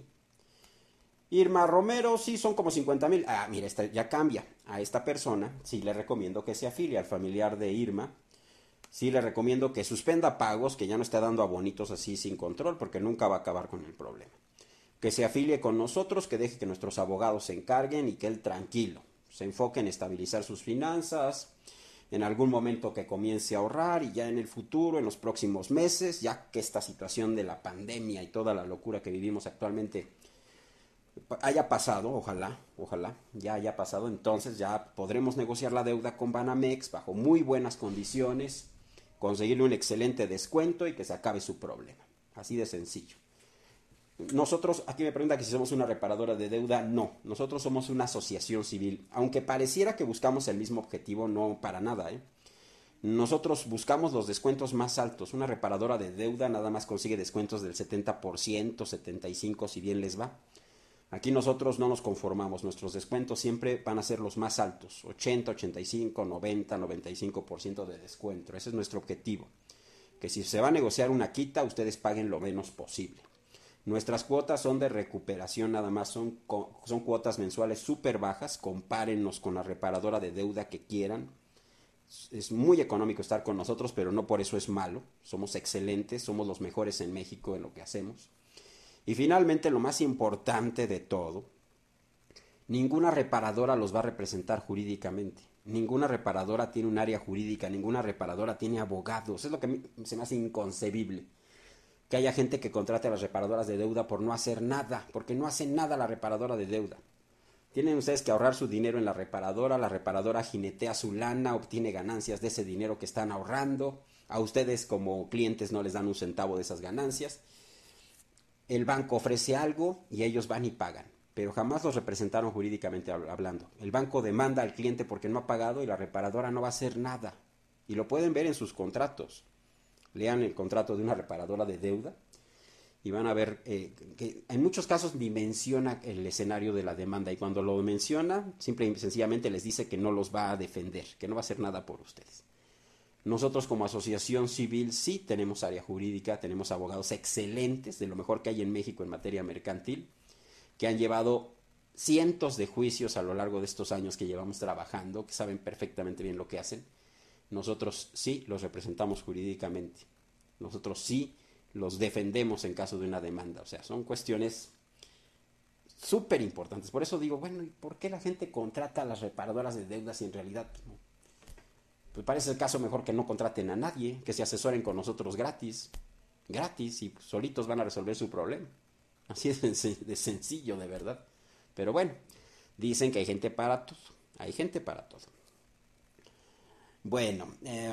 Irma Romero, sí, son como 50,000. Ah, mira, esta ya cambia. A esta persona sí le recomiendo que se afilie al familiar de Irma. Sí le recomiendo que suspenda pagos, que ya no esté dando abonitos así sin control, porque nunca va a acabar con el problema. Que se afilie con nosotros, que deje que nuestros abogados se encarguen y que él tranquilo se enfoque en estabilizar sus finanzas, en algún momento que comience a ahorrar y ya en el futuro, en los próximos meses, ya que esta situación de la pandemia y toda la locura que vivimos actualmente haya pasado, ojalá, ya haya pasado, entonces ya podremos negociar la deuda con Banamex bajo muy buenas condiciones, conseguirle un excelente descuento y que se acabe su problema. Así de sencillo. Nosotros, aquí me pregunta que si somos una reparadora de deuda, no, nosotros somos una asociación civil, aunque pareciera que buscamos el mismo objetivo, no para nada, ¿eh? Nosotros buscamos los descuentos más altos, una reparadora de deuda nada más consigue descuentos del 70%, 75% si bien les va. Aquí nosotros no nos conformamos, nuestros descuentos siempre van a ser los más altos, 80, 85, 90, 95% de descuento, ese es nuestro objetivo, que si se va a negociar una quita, ustedes paguen lo menos posible. Nuestras cuotas son de recuperación nada más, son cuotas mensuales súper bajas, compárennos con la reparadora de deuda que quieran. Es muy económico estar con nosotros, pero no por eso es malo, somos excelentes, somos los mejores en México en lo que hacemos. Y finalmente, lo más importante de todo, ninguna reparadora los va a representar jurídicamente. Ninguna reparadora tiene un área jurídica, ninguna reparadora tiene abogados. Es lo que a mí se me hace inconcebible. Que haya gente que contrate a las reparadoras de deuda por no hacer nada, porque no hace nada la reparadora de deuda. Tienen ustedes que ahorrar su dinero en la reparadora jinetea su lana, obtiene ganancias de ese dinero que están ahorrando. A ustedes como clientes no les dan un centavo de esas ganancias. El banco ofrece algo y ellos van y pagan, pero jamás los representaron jurídicamente hablando. El banco demanda al cliente porque no ha pagado y la reparadora no va a hacer nada. Y lo pueden ver en sus contratos. Lean el contrato de una reparadora de deuda y van a ver que en muchos casos ni menciona el escenario de la demanda, y cuando lo menciona, simple y sencillamente les dice que no los va a defender, que no va a hacer nada por ustedes. Nosotros como asociación civil sí tenemos área jurídica, tenemos abogados excelentes, de lo mejor que hay en México en materia mercantil, que han llevado cientos de juicios a lo largo de estos años que llevamos trabajando, que saben perfectamente bien lo que hacen. Nosotros sí los representamos jurídicamente, nosotros sí los defendemos en caso de una demanda, o sea, son cuestiones súper importantes. Por eso digo, bueno, ¿y por qué la gente contrata a las reparadoras de deudas si en realidad no? Pues parece el caso mejor que no contraten a nadie, que se asesoren con nosotros gratis, y solitos van a resolver su problema. Así de sencillo, de verdad. Pero bueno, dicen que hay gente para todo, hay gente para todo. Bueno,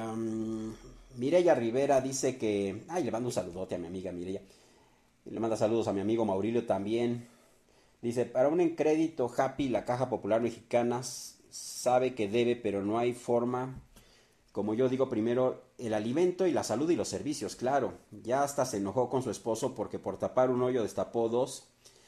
Mireya Rivera dice que... Ay, le mando un saludote a mi amiga Mireya. Le manda saludos a mi amigo Maurilio también. Dice, para un crédito Happy, la Caja Popular Mexicana sabe que debe, pero no hay forma. Como yo digo, primero el alimento y la salud y los servicios, claro. Ya hasta se enojó con su esposo porque por tapar un hoyo destapó dos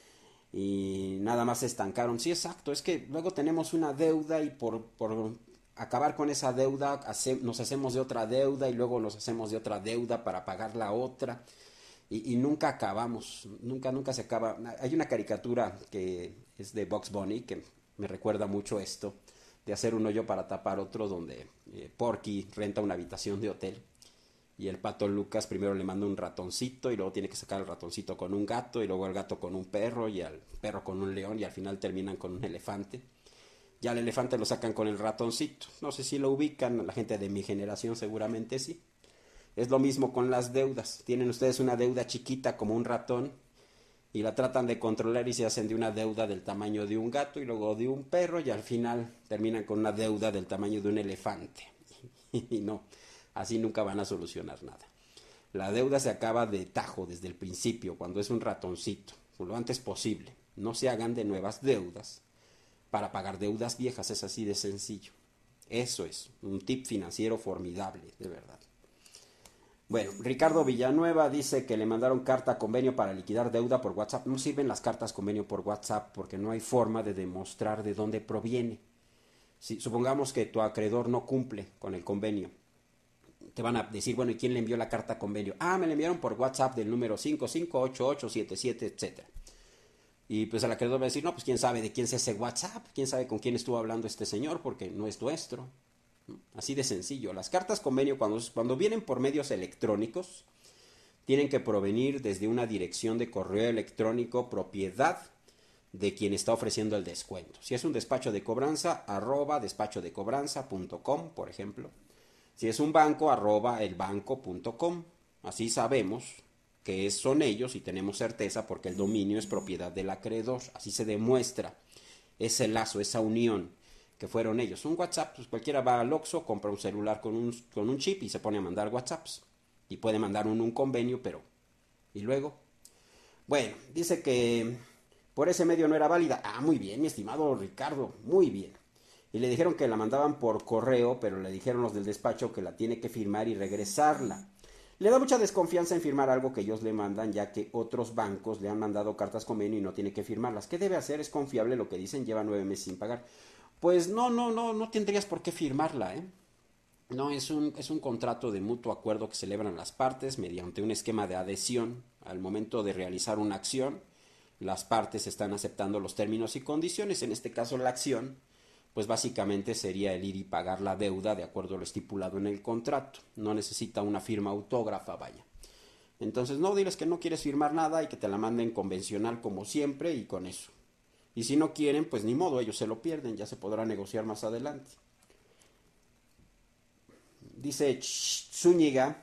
y nada más se estancaron. Sí, exacto, es que luego tenemos una deuda y por acabar con esa deuda nos hacemos de otra deuda y luego nos hacemos de otra deuda para pagar la otra y nunca acabamos, nunca se acaba. Hay una caricatura que es de Bugs Bunny que me recuerda mucho esto, de hacer un hoyo para tapar otro, donde Porky renta una habitación de hotel y el pato Lucas primero le manda un ratoncito y luego tiene que sacar el ratoncito con un gato y luego el gato con un perro y al perro con un león y al final terminan con un elefante. Ya el elefante lo sacan con el ratoncito. No sé si lo ubican, la gente de mi generación seguramente sí. Es lo mismo con las deudas. Tienen ustedes una deuda chiquita como un ratón y la tratan de controlar y se hacen de una deuda del tamaño de un gato y luego de un perro y al final terminan con una deuda del tamaño de un elefante. Y no, así nunca van a solucionar nada. La deuda se acaba de tajo desde el principio, cuando es un ratoncito, lo antes posible. No se hagan de nuevas deudas para pagar deudas viejas, es así de sencillo. Eso es un tip financiero formidable, de verdad. Bueno, Ricardo Villanueva dice que le mandaron carta convenio para liquidar deuda por WhatsApp. No sirven las cartas convenio por WhatsApp porque no hay forma de demostrar de dónde proviene. Si supongamos que tu acreedor no cumple con el convenio, te van a decir, bueno, ¿y quién le envió la carta convenio? Ah, me la enviaron por WhatsApp del número 558877, etcétera. Y pues el acreedor va a decir, no, pues quién sabe de quién es ese WhatsApp, quién sabe con quién estuvo hablando este señor, porque no es nuestro. Así de sencillo. Las cartas convenio, cuando vienen por medios electrónicos, tienen que provenir desde una dirección de correo electrónico propiedad de quien está ofreciendo el descuento. Si es un despacho de cobranza, arroba despachodecobranza.com, por ejemplo. Si es un banco, arroba elbanco.com. Así sabemos que son ellos y tenemos certeza porque el dominio es propiedad del acreedor. Así se demuestra ese lazo, esa unión que fueron ellos. Un WhatsApp, pues cualquiera va al Oxxo, compra un celular con un chip y se pone a mandar WhatsApps. Y puede mandar un convenio, pero... ¿Y luego? Bueno, dice que por ese medio no era válida. Ah, muy bien, mi estimado Ricardo, muy bien. Y le dijeron que la mandaban por correo, pero le dijeron los del despacho que la tiene que firmar y regresarla. Le da mucha desconfianza en firmar algo que ellos le mandan, ya que otros bancos le han mandado cartas convenio y no tiene que firmarlas. ¿Qué debe hacer? ¿Es confiable lo que dicen? Lleva 9 meses sin pagar. Pues no tendrías por qué firmarla, ¿eh? No, es un contrato de mutuo acuerdo que celebran las partes mediante un esquema de adhesión. Al momento de realizar una acción, las partes están aceptando los términos y condiciones. En este caso, la acción, pues básicamente sería el ir y pagar la deuda de acuerdo a lo estipulado en el contrato. No necesita una firma autógrafa, vaya. Entonces, no, diles que no quieres firmar nada y que te la manden convencional como siempre y con eso. Y si no quieren, pues ni modo, ellos se lo pierden, ya se podrá negociar más adelante. Dice Zúñiga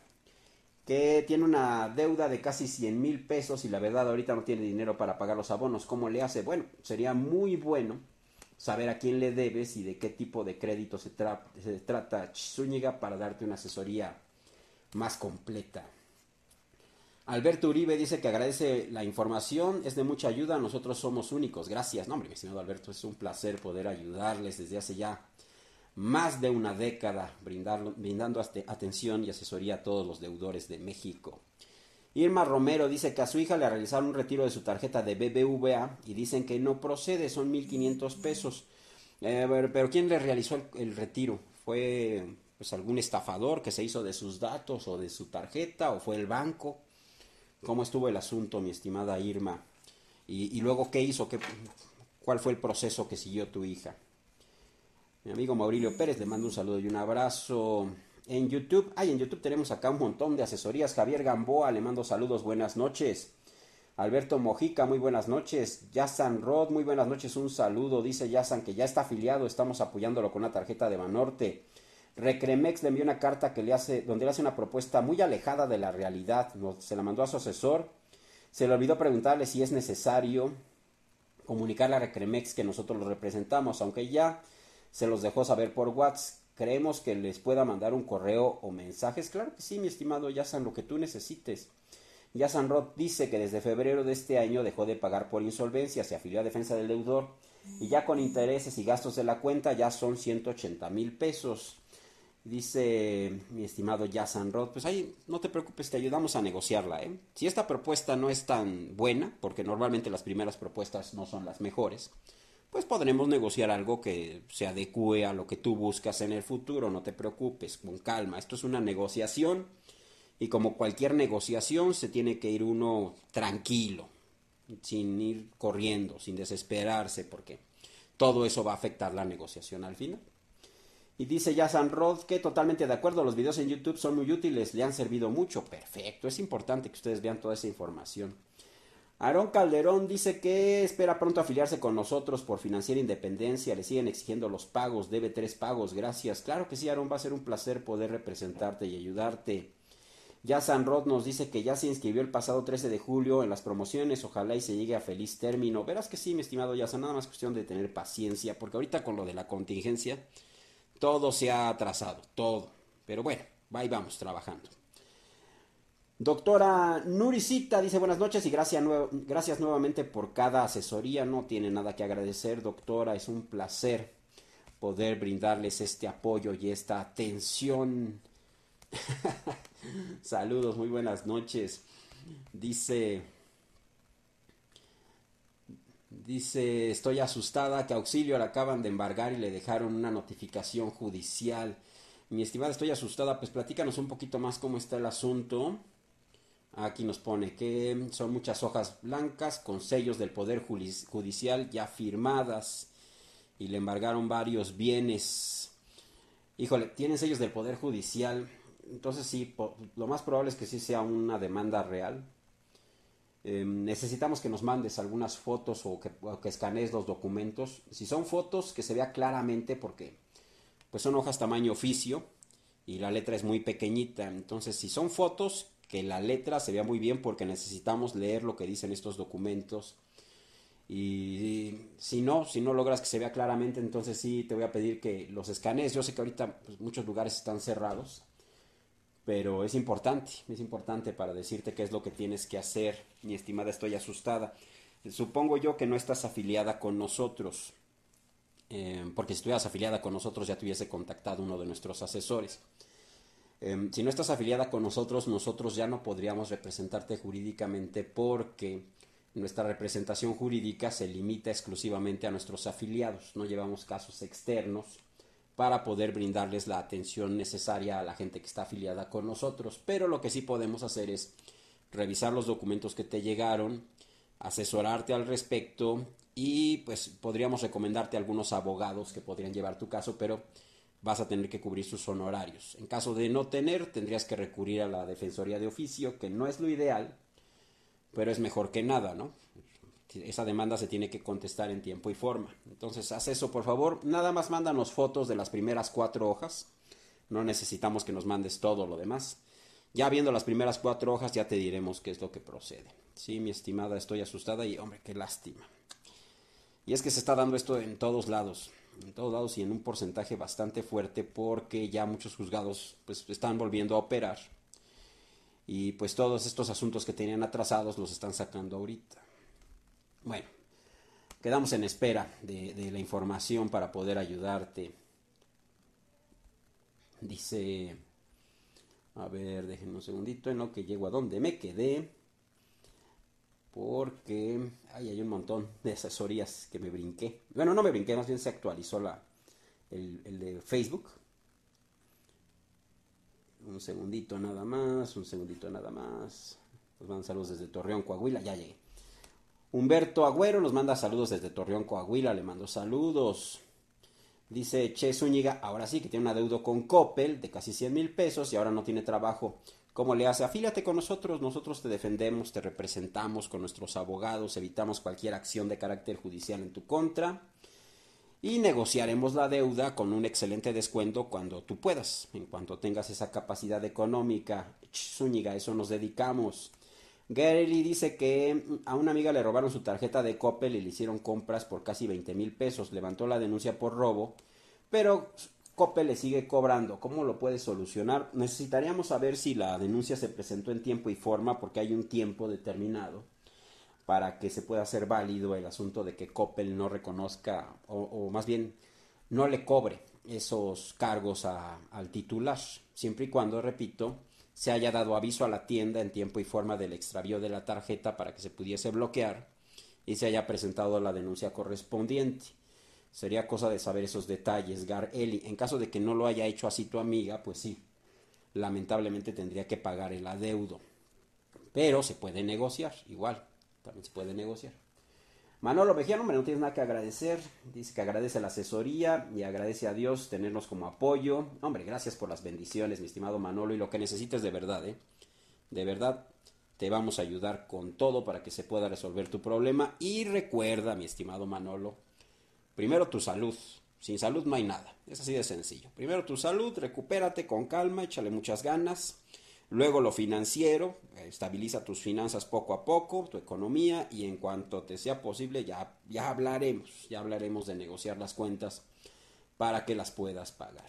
que tiene una deuda de casi 100,000 pesos y la verdad ahorita no tiene dinero para pagar los abonos. ¿Cómo le hace? Bueno, sería muy bueno saber a quién le debes y de qué tipo de crédito se trata Zúñiga para darte una asesoría más completa. Alberto Uribe dice que agradece la información, es de mucha ayuda, nosotros somos únicos. Gracias. No, hombre, mi estimado Alberto, es un placer poder ayudarles desde hace ya más de una década, brindando atención y asesoría a todos los deudores de México. Irma Romero dice que a su hija le realizaron un retiro de su tarjeta de BBVA y dicen que no procede, son 1,500 pesos. Pero ¿quién le realizó el retiro? ¿Fue pues algún estafador que se hizo de sus datos o de su tarjeta o fue el banco? ¿Cómo estuvo el asunto, mi estimada Irma? Y luego, ¿qué hizo? ¿Cuál fue el proceso que siguió tu hija? Mi amigo Maurilio Pérez, le mando un saludo y un abrazo. En YouTube, en YouTube tenemos acá un montón de asesorías. Javier Gamboa, le mando saludos, buenas noches. Alberto Mojica, muy buenas noches. Yasan Rod, muy buenas noches, un saludo. Dice Yasan que ya está afiliado, estamos apoyándolo con una tarjeta de Banorte. Recremex le envió una carta donde le hace una propuesta muy alejada de la realidad. Se la mandó a su asesor. Se le olvidó preguntarle si es necesario comunicarle a Recremex que nosotros lo representamos, aunque ya se los dejó saber por WhatsApp. Creemos que les pueda mandar un correo o mensajes. Claro que sí, mi estimado Yasan, lo que tú necesites. Yasan Roth dice que desde febrero de este año dejó de pagar por insolvencia, se afilió a Defensa del Deudor y ya con intereses y gastos de la cuenta ya son 180,000 pesos. Dice mi estimado Yasan Roth, pues ahí no te preocupes, te ayudamos a negociarla, ¿eh? Si esta propuesta no es tan buena, porque normalmente las primeras propuestas no son las mejores, pues podremos negociar algo que se adecue a lo que tú buscas en el futuro, no te preocupes, con calma. Esto es una negociación y como cualquier negociación se tiene que ir uno tranquilo, sin ir corriendo, sin desesperarse, porque todo eso va a afectar la negociación al final. Y dice Yasan Roth que totalmente de acuerdo, los videos en YouTube son muy útiles, le han servido mucho. Perfecto, es importante que ustedes vean toda esa información. Aarón Calderón dice que espera pronto afiliarse con nosotros por Financiera Independencia. Le siguen exigiendo los pagos, debe 3 pagos. Gracias. Claro que sí, Aarón, va a ser un placer poder representarte y ayudarte. Yasan Roth nos dice que ya se inscribió el pasado 13 de julio en las promociones. Ojalá y se llegue a feliz término. Verás que sí, mi estimado Yasan, nada más cuestión de tener paciencia, porque ahorita con lo de la contingencia todo se ha atrasado, todo. Pero bueno, ahí vamos trabajando. Doctora Nuricita dice buenas noches y gracias nuevamente por cada asesoría. No tiene nada que agradecer, doctora. Es un placer poder brindarles este apoyo y esta atención. Saludos, muy buenas noches. Dice Dice, estoy asustada, que auxilio, la acaban de embargar y le dejaron una notificación judicial. Mi estimada, estoy asustada, pues platícanos un poquito más cómo está el asunto. Aquí nos pone que son muchas hojas blancas con sellos del Poder Judicial ya firmadas y le embargaron varios bienes. Híjole, tienen sellos del Poder Judicial, entonces sí, lo más probable es que sí sea una demanda real. Necesitamos que nos mandes algunas fotos o que escanees los documentos. Si son fotos, que se vea claramente porque pues son hojas tamaño oficio y la letra es muy pequeñita. Entonces, si son fotos, que la letra se vea muy bien porque necesitamos leer lo que dicen estos documentos. Y si no logras que se vea claramente, entonces sí te voy a pedir que los escanees. Yo sé que ahorita pues, muchos lugares están cerrados, pero es importante para decirte qué es lo que tienes que hacer. Mi estimada, estoy asustada. Supongo yo que no estás afiliada con nosotros, porque si estuvieras afiliada con nosotros ya te hubiese contactado uno de nuestros asesores. Si no estás afiliada con nosotros, nosotros ya no podríamos representarte jurídicamente porque nuestra representación jurídica se limita exclusivamente a nuestros afiliados. No llevamos casos externos para poder brindarles la atención necesaria a la gente que está afiliada con nosotros. Pero lo que sí podemos hacer es revisar los documentos que te llegaron, asesorarte al respecto y pues podríamos recomendarte algunos abogados que podrían llevar tu caso, pero vas a tener que cubrir sus honorarios. En caso de no tener, tendrías que recurrir a la Defensoría de Oficio, que no es lo ideal, pero es mejor que nada, ¿no? Esa demanda se tiene que contestar en tiempo y forma. Entonces, haz eso, por favor. Nada más mándanos fotos de las primeras 4 hojas. No necesitamos que nos mandes todo lo demás. Ya viendo las primeras 4 hojas, ya te diremos qué es lo que procede. Sí, mi estimada, estoy asustada y, hombre, qué lástima. Y es que se está dando esto en todos lados y en un porcentaje bastante fuerte porque ya muchos juzgados pues están volviendo a operar y pues todos estos asuntos que tenían atrasados los están sacando ahorita. Bueno, quedamos en espera de la información para poder ayudarte. Dice, a ver, déjenme un segundito en lo que llego a donde me quedé, porque hay un montón de asesorías que me brinqué. Bueno, no me brinqué, más bien se actualizó el de Facebook. Un segundito nada más. Nos mandan saludos desde Torreón, Coahuila, ya llegué. Humberto Agüero nos manda saludos desde Torreón, Coahuila, le mando saludos. Dice Che Zúñiga, ahora sí que tiene una deuda con Coppel de casi 100,000 pesos y ahora no tiene trabajo. ¿Cómo le hace? Afíliate con nosotros, nosotros te defendemos, te representamos con nuestros abogados, evitamos cualquier acción de carácter judicial en tu contra y negociaremos la deuda con un excelente descuento cuando tú puedas, en cuanto tengas esa capacidad económica. Zúñiga, eso nos dedicamos. Gary dice que a una amiga le robaron su tarjeta de Coppel y le hicieron compras por casi 20,000 pesos. Levantó la denuncia por robo, pero Coppel le sigue cobrando. ¿Cómo lo puede solucionar? Necesitaríamos saber si la denuncia se presentó en tiempo y forma, porque hay un tiempo determinado para que se pueda hacer válido el asunto de que Coppel no reconozca o más bien no le cobre esos cargos al titular, siempre y cuando, repito, se haya dado aviso a la tienda en tiempo y forma del extravío de la tarjeta para que se pudiese bloquear y se haya presentado la denuncia correspondiente. Sería cosa de saber esos detalles, Gar Eli. En caso de que no lo haya hecho así tu amiga, pues sí, lamentablemente tendría que pagar el adeudo. Pero se puede negociar, igual, también se puede negociar. Manolo Mejía, hombre, no tienes nada que agradecer. Dice que agradece la asesoría y agradece a Dios tenernos como apoyo. Hombre, gracias por las bendiciones, mi estimado Manolo, y lo que necesites de verdad, de verdad, te vamos a ayudar con todo para que se pueda resolver tu problema. Y recuerda, mi estimado Manolo, primero tu salud. Sin salud no hay nada. Es así de sencillo. Primero tu salud, recupérate con calma, échale muchas ganas. Luego lo financiero, estabiliza tus finanzas poco a poco, tu economía, y en cuanto te sea posible ya hablaremos de negociar las cuentas para que las puedas pagar.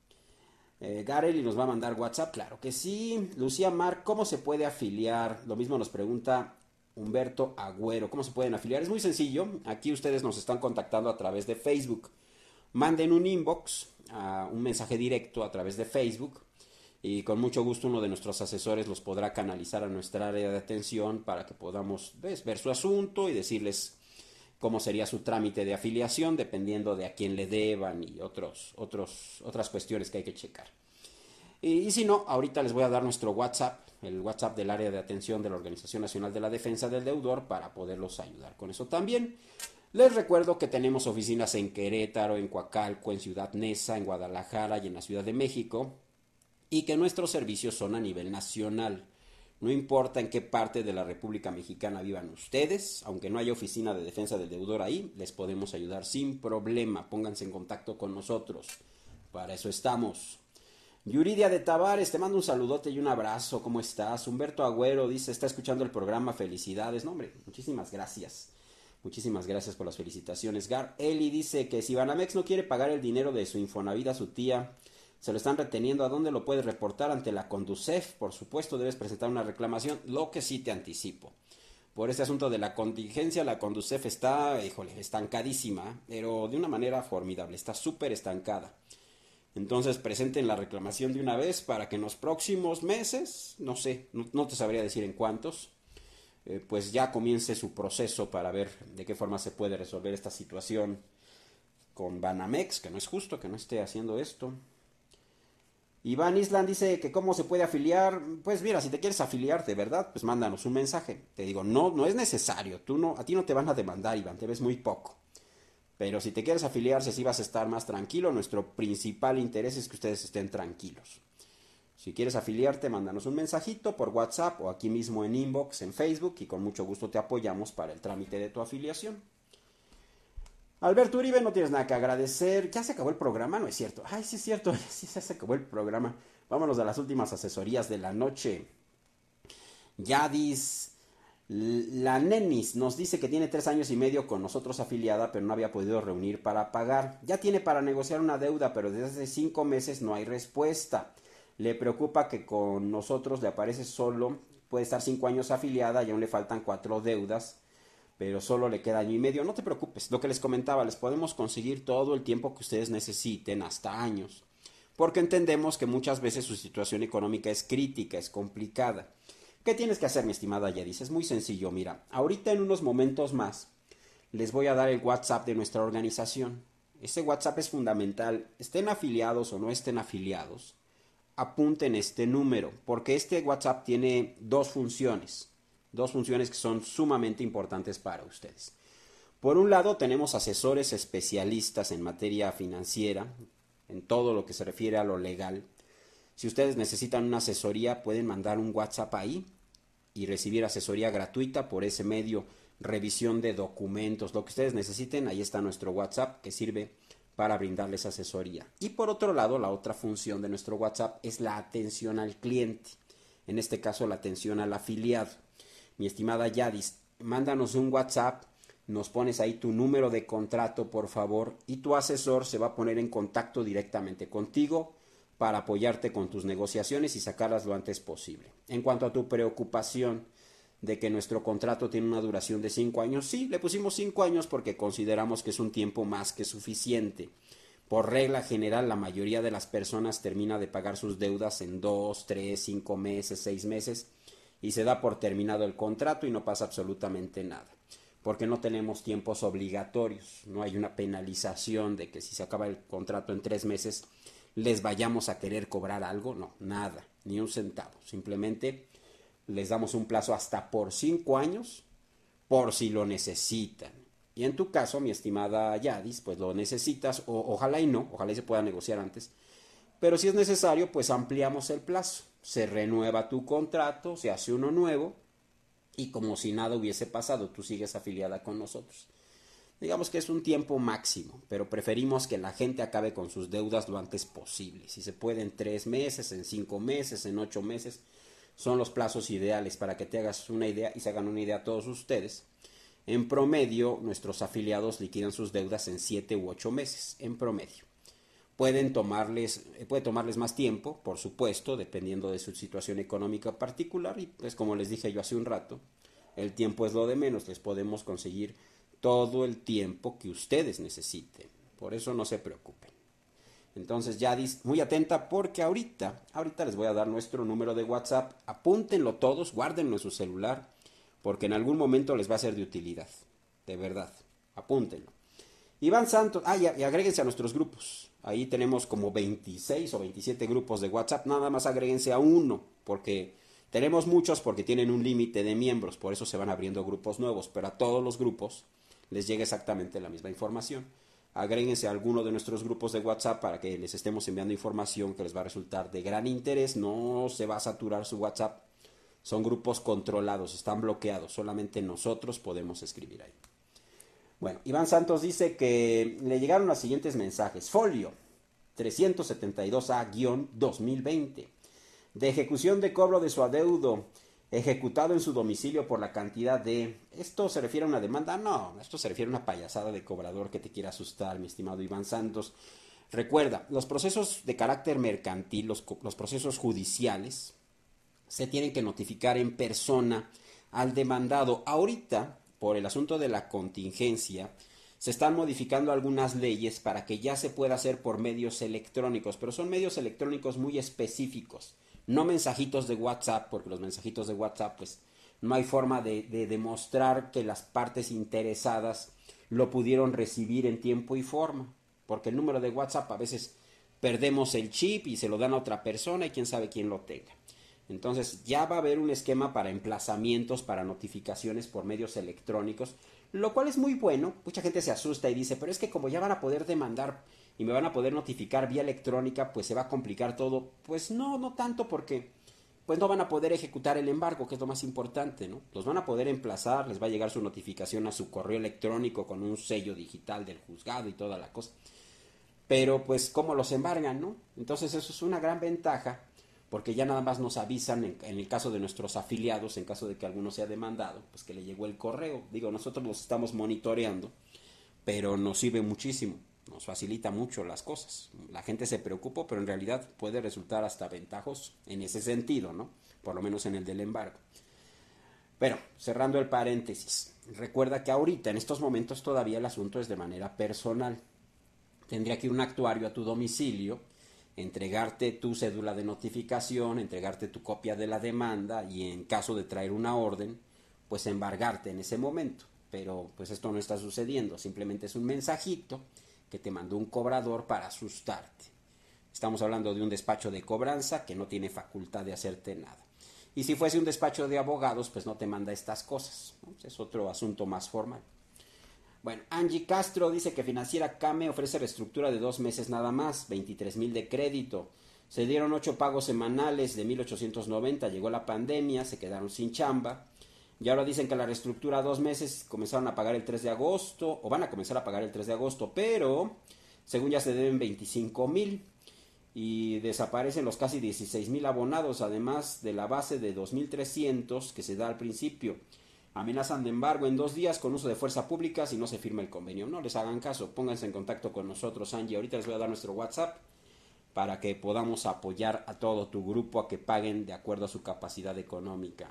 Garely nos va a mandar WhatsApp, claro que sí. Lucía Mar, ¿cómo se puede afiliar? Lo mismo nos pregunta Humberto Agüero, ¿cómo se pueden afiliar? Es muy sencillo, aquí ustedes nos están contactando a través de Facebook. Manden un inbox, un mensaje directo a través de Facebook, y con mucho gusto uno de nuestros asesores los podrá canalizar a nuestra área de atención para que podamos ver su asunto y decirles cómo sería su trámite de afiliación, dependiendo de a quién le deban y otras cuestiones que hay que checar. Y si no, ahorita les voy a dar nuestro WhatsApp, el WhatsApp del área de atención de la Organización Nacional de la Defensa del Deudor, para poderlos ayudar con eso también. Les recuerdo que tenemos oficinas en Querétaro, en Coacalco, en Ciudad Neza, en Guadalajara y en la Ciudad de México, y que nuestros servicios son a nivel nacional. No importa en qué parte de la República Mexicana vivan ustedes, aunque no haya oficina de defensa del deudor ahí, les podemos ayudar sin problema. Pónganse en contacto con nosotros. Para eso estamos. Yuridia de Tavares, te mando un saludote y un abrazo. ¿Cómo estás? Humberto Agüero dice, está escuchando el programa, felicidades. No, hombre, muchísimas gracias. Muchísimas gracias por las felicitaciones. Gar Eli dice que si Banamex no quiere pagar el dinero de su Infonavit a su tía, se lo están reteniendo. ¿A dónde lo puedes reportar? Ante la Conducef. Por supuesto, debes presentar una reclamación. Lo que sí te anticipo, por este asunto de la contingencia, la Conducef está, estancadísima, pero de una manera formidable. Está súper estancada. Entonces presenten la reclamación de una vez para que en los próximos meses, no sé, no te sabría decir en cuántos, pues ya comience su proceso para ver de qué forma se puede resolver esta situación con Banamex, que no es justo que no esté haciendo esto. Iván Island dice que cómo se puede afiliar. Pues mira, si te quieres afiliar de verdad, pues mándanos un mensaje. Te digo, no es necesario, a ti no te van a demandar, Iván, te ves muy poco. Pero si te quieres afiliar, si así vas a estar más tranquilo, nuestro principal interés es que ustedes estén tranquilos. Si quieres afiliarte, mándanos un mensajito por WhatsApp o aquí mismo en inbox, en Facebook, y con mucho gusto te apoyamos para el trámite de tu afiliación. Alberto Uribe, no tienes nada que agradecer. ¿Ya se acabó el programa? No es cierto. Ay, sí es cierto, sí se acabó el programa. Vámonos a las últimas asesorías de la noche. Yadis, la Nenis nos dice que tiene 3 años y medio con nosotros afiliada, pero no había podido reunir para pagar. Ya tiene para negociar una deuda, pero desde hace 5 meses no hay respuesta. Le preocupa que con nosotros le aparece solo, puede estar 5 años afiliada y aún le faltan 4 deudas, pero solo le queda año y medio. No te preocupes, lo que les comentaba, les podemos conseguir todo el tiempo que ustedes necesiten, hasta años, porque entendemos que muchas veces su situación económica es crítica, es complicada. ¿Qué tienes que hacer, mi estimada Yadis? Es muy sencillo, mira, ahorita en unos momentos más les voy a dar el WhatsApp de nuestra organización. Ese WhatsApp es fundamental, estén afiliados o no estén afiliados, apunten este número, porque este WhatsApp tiene dos funciones que son sumamente importantes para ustedes. Por un lado, tenemos asesores especialistas en materia financiera, en todo lo que se refiere a lo legal. Si ustedes necesitan una asesoría, pueden mandar un WhatsApp ahí y recibir asesoría gratuita por ese medio, revisión de documentos, lo que ustedes necesiten. Ahí está nuestro WhatsApp que sirve para brindarles asesoría. Y por otro lado, la otra función de nuestro WhatsApp es la atención al cliente, en este caso la atención al afiliado. Mi estimada Yadis, mándanos un WhatsApp, nos pones ahí tu número de contrato, por favor, y tu asesor se va a poner en contacto directamente contigo para apoyarte con tus negociaciones y sacarlas lo antes posible. En cuanto a tu preocupación de que nuestro contrato tiene una duración de 5 años, sí, le pusimos 5 años porque consideramos que es un tiempo más que suficiente. Por regla general, la mayoría de las personas termina de pagar sus deudas en 2, 3, 5 meses, 6 meses, y se da por terminado el contrato y no pasa absolutamente nada, porque no tenemos tiempos obligatorios, no hay una penalización de que si se acaba el contrato en 3 meses les vayamos a querer cobrar algo, no, nada, ni un centavo, simplemente les damos un plazo hasta por 5 años, por si lo necesitan. Y en tu caso, mi estimada Yadis, pues lo necesitas, ojalá y no, ojalá y se pueda negociar antes, pero si es necesario, pues ampliamos el plazo, se renueva tu contrato, se hace uno nuevo, y como si nada hubiese pasado, tú sigues afiliada con nosotros. Digamos que es un tiempo máximo, pero preferimos que la gente acabe con sus deudas lo antes posible. Si se puede en 3 meses, en 5 meses, en 8 meses, son los plazos ideales para que te hagas una idea y se hagan una idea todos ustedes. En promedio, nuestros afiliados liquidan sus deudas en 7 u 8 meses, en promedio. Puede tomarles más tiempo, por supuesto, dependiendo de su situación económica particular, y pues como les dije yo hace un rato, el tiempo es lo de menos, les podemos conseguir todo el tiempo que ustedes necesiten, por eso no se preocupen. Entonces Yadis, muy atenta porque ahorita les voy a dar nuestro número de WhatsApp, apúntenlo todos, guárdenlo en su celular, porque en algún momento les va a ser de utilidad, de verdad. apúntenlo. Iván Santos, y agréguense a nuestros grupos. Ahí tenemos como 26 o 27 grupos de WhatsApp. Nada más agréguense a uno, porque tenemos muchos porque tienen un límite de miembros. Por eso se van abriendo grupos nuevos. Pero a todos los grupos les llega exactamente la misma información. Agréguense a alguno de nuestros grupos de WhatsApp para que les estemos enviando información que les va a resultar de gran interés. No se va a saturar su WhatsApp. Son grupos controlados, están bloqueados. Solamente nosotros podemos escribir ahí. Bueno, Iván Santos dice que le llegaron los siguientes mensajes. Folio 372A-2020. De ejecución de cobro de su adeudo ejecutado en su domicilio por la cantidad de... ¿Esto se refiere a una demanda? No, esto se refiere a una payasada de cobrador que te quiere asustar, mi estimado Iván Santos. Recuerda, los procesos de carácter mercantil, los procesos judiciales, se tienen que notificar en persona al demandado. Ahorita, por el asunto de la contingencia, se están modificando algunas leyes para que ya se pueda hacer por medios electrónicos, pero son medios electrónicos muy específicos, no mensajitos de WhatsApp, porque los mensajitos de WhatsApp, pues, no hay forma de demostrar que las partes interesadas lo pudieron recibir en tiempo y forma, porque el número de WhatsApp a veces perdemos el chip y se lo dan a otra persona y quién sabe quién lo tenga. Entonces ya va a haber un esquema para emplazamientos, para notificaciones por medios electrónicos, lo cual es muy bueno. Mucha gente se asusta y dice, pero es que como ya van a poder demandar y me van a poder notificar vía electrónica, pues se va a complicar todo. Pues no tanto, porque pues no van a poder ejecutar el embargo, que es lo más importante, ¿no? Los van a poder emplazar, les va a llegar su notificación a su correo electrónico con un sello digital del juzgado y toda la cosa. Pero pues cómo los embargan, ¿no? Entonces eso es una gran ventaja, porque ya nada más nos avisan en el caso de nuestros afiliados, en caso de que alguno sea demandado, pues que le llegó el correo. Digo, nosotros los estamos monitoreando, pero nos sirve muchísimo, nos facilita mucho las cosas. La gente se preocupa, pero en realidad puede resultar hasta ventajoso en ese sentido, ¿no? Por lo menos en el del embargo. Pero, cerrando el paréntesis, recuerda que ahorita, en estos momentos, todavía el asunto es de manera personal. Tendría que ir un actuario a tu domicilio, entregarte tu cédula de notificación, entregarte tu copia de la demanda y en caso de traer una orden, pues embargarte en ese momento. Pero pues esto no está sucediendo, simplemente es un mensajito que te mandó un cobrador para asustarte. Estamos hablando de un despacho de cobranza que no tiene facultad de hacerte nada. Y si fuese un despacho de abogados, pues no te manda estas cosas, ¿no? Es otro asunto más formal. Bueno, Angie Castro dice que Financiera Came ofrece reestructura de 2 meses nada más, 23,000 de crédito. Se dieron 8 pagos semanales de 1,890, llegó la pandemia, se quedaron sin chamba. Y ahora dicen que la reestructura a 2 meses comenzaron a pagar el 3 de agosto, o van a comenzar a pagar el 3 de agosto, pero según ya se deben 25,000 y desaparecen los casi 16,000 abonados, además de la base de 2,300 que se da al principio. Amenazan de embargo en 2 días con uso de fuerza pública si no se firma el convenio. No les hagan caso, pónganse en contacto con nosotros, Angie. Ahorita les voy a dar nuestro WhatsApp para que podamos apoyar a todo tu grupo a que paguen de acuerdo a su capacidad económica.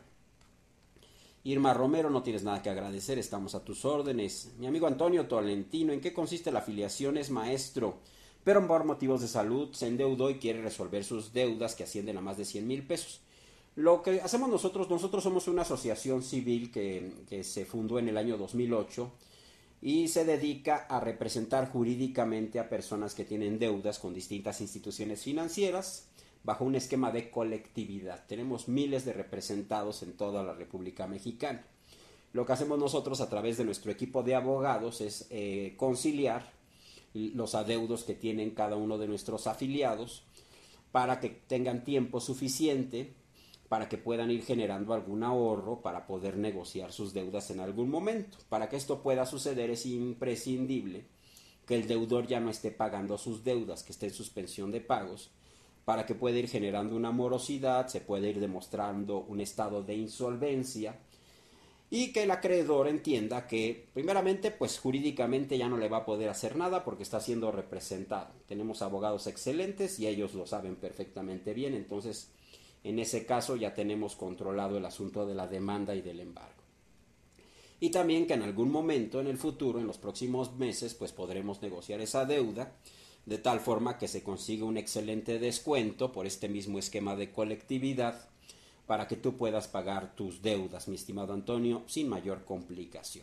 Irma Romero, no tienes nada que agradecer, estamos a tus órdenes. Mi amigo Antonio Tolentino, ¿en qué consiste la afiliación? Es maestro, pero por motivos de salud se endeudó y quiere resolver sus deudas que ascienden a más de 100,000 pesos. Lo que hacemos nosotros somos una asociación civil que se fundó en el año 2008 y se dedica a representar jurídicamente a personas que tienen deudas con distintas instituciones financieras bajo un esquema de colectividad. Tenemos miles de representados en toda la República Mexicana. Lo que hacemos nosotros a través de nuestro equipo de abogados es conciliar los adeudos que tienen cada uno de nuestros afiliados para que tengan tiempo suficiente para que puedan ir generando algún ahorro para poder negociar sus deudas en algún momento. Para que esto pueda suceder es imprescindible que el deudor ya no esté pagando sus deudas, que esté en suspensión de pagos, para que pueda ir generando una morosidad, se puede ir demostrando un estado de insolvencia y que el acreedor entienda que primeramente pues jurídicamente ya no le va a poder hacer nada porque está siendo representado. Tenemos abogados excelentes y ellos lo saben perfectamente bien, entonces en ese caso ya tenemos controlado el asunto de la demanda y del embargo. Y también que en algún momento en el futuro, en los próximos meses, pues podremos negociar esa deuda de tal forma que se consiga un excelente descuento por este mismo esquema de colectividad para que tú puedas pagar tus deudas, mi estimado Antonio, sin mayor complicación.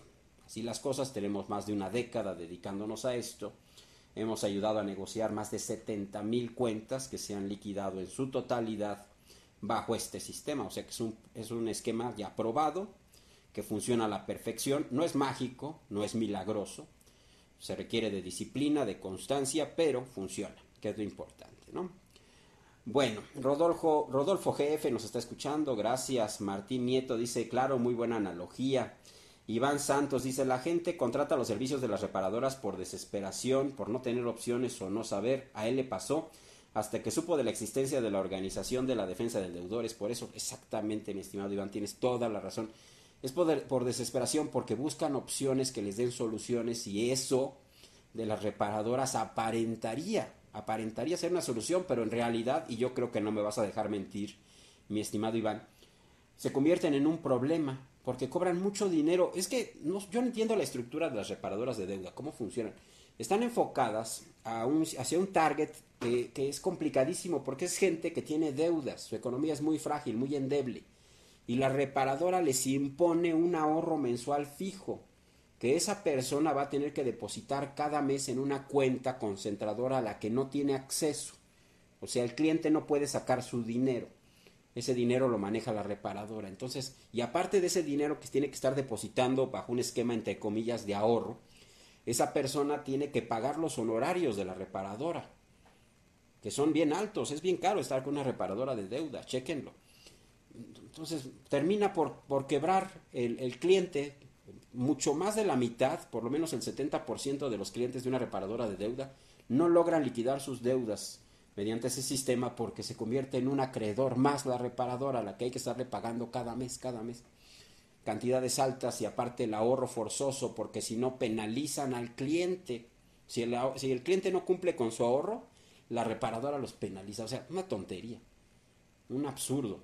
Así las cosas, tenemos más de una década dedicándonos a esto. Hemos ayudado a negociar más de 70,000 cuentas que se han liquidado en su totalidad bajo este sistema. O sea que es un esquema ya probado, que funciona a la perfección. No es mágico, no es milagroso. Se requiere de disciplina, de constancia, pero funciona, que es lo importante, ¿no? Bueno, Rodolfo GF nos está escuchando, gracias. Martín Nieto dice, claro, muy buena analogía. Iván Santos dice, la gente contrata los servicios de las reparadoras por desesperación, por no tener opciones o no saber. A él le pasó hasta que supo de la existencia de la Organización de la Defensa del Deudor. Es por eso, exactamente, mi estimado Iván, tienes toda la razón. Es por desesperación, porque buscan opciones que les den soluciones, y eso de las reparadoras aparentaría ser una solución, pero en realidad, y yo creo que no me vas a dejar mentir, mi estimado Iván, se convierten en un problema, porque cobran mucho dinero. Es que yo no entiendo la estructura de las reparadoras de deuda, cómo funcionan. Están enfocadas hacia un target que es complicadísimo, porque es gente que tiene deudas, su economía es muy frágil, muy endeble, y la reparadora les impone un ahorro mensual fijo, que esa persona va a tener que depositar cada mes en una cuenta concentradora a la que no tiene acceso. O sea, el cliente no puede sacar su dinero. Ese dinero lo maneja la reparadora. Entonces, y aparte de ese dinero que tiene que estar depositando bajo un esquema entre comillas de ahorro, esa persona tiene que pagar los honorarios de la reparadora, que son bien altos. Es bien caro estar con una reparadora de deuda, chéquenlo. Entonces, termina por quebrar el cliente. Mucho más de la mitad, por lo menos el 70% de los clientes de una reparadora de deuda no logran liquidar sus deudas mediante ese sistema, porque se convierte en un acreedor más la reparadora, a la que hay que estarle pagando cada mes, cantidades altas, y aparte el ahorro forzoso, porque si no penalizan al cliente. Si el cliente no cumple con su ahorro, la reparadora los penaliza. O sea, una tontería, un absurdo.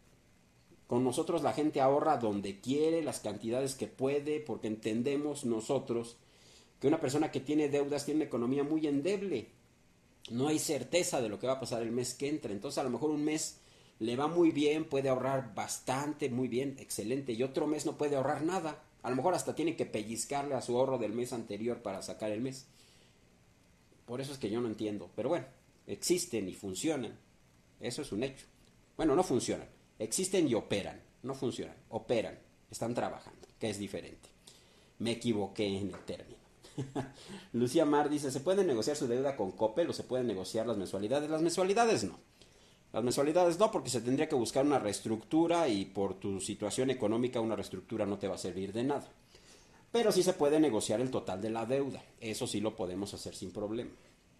Con nosotros la gente ahorra donde quiere, las cantidades que puede, porque entendemos nosotros que una persona que tiene deudas tiene una economía muy endeble. No hay certeza de lo que va a pasar el mes que entra. Entonces a lo mejor un mes le va muy bien, puede ahorrar bastante, muy bien, excelente, y otro mes no puede ahorrar nada. A lo mejor hasta tiene que pellizcarle a su ahorro del mes anterior para sacar el mes. Por eso es que yo no entiendo. Pero bueno, existen y funcionan. Eso es un hecho. Bueno, no funcionan. Existen y operan. No funcionan. Operan. Están trabajando, que es diferente. Me equivoqué en el término. Lucía Mar dice, ¿se puede negociar su deuda con Coppel o se pueden negociar las mensualidades? Las mensualidades no. Las mensualidades no, porque se tendría que buscar una reestructura, y por tu situación económica una reestructura no te va a servir de nada. Pero sí se puede negociar el total de la deuda. Eso sí lo podemos hacer sin problema.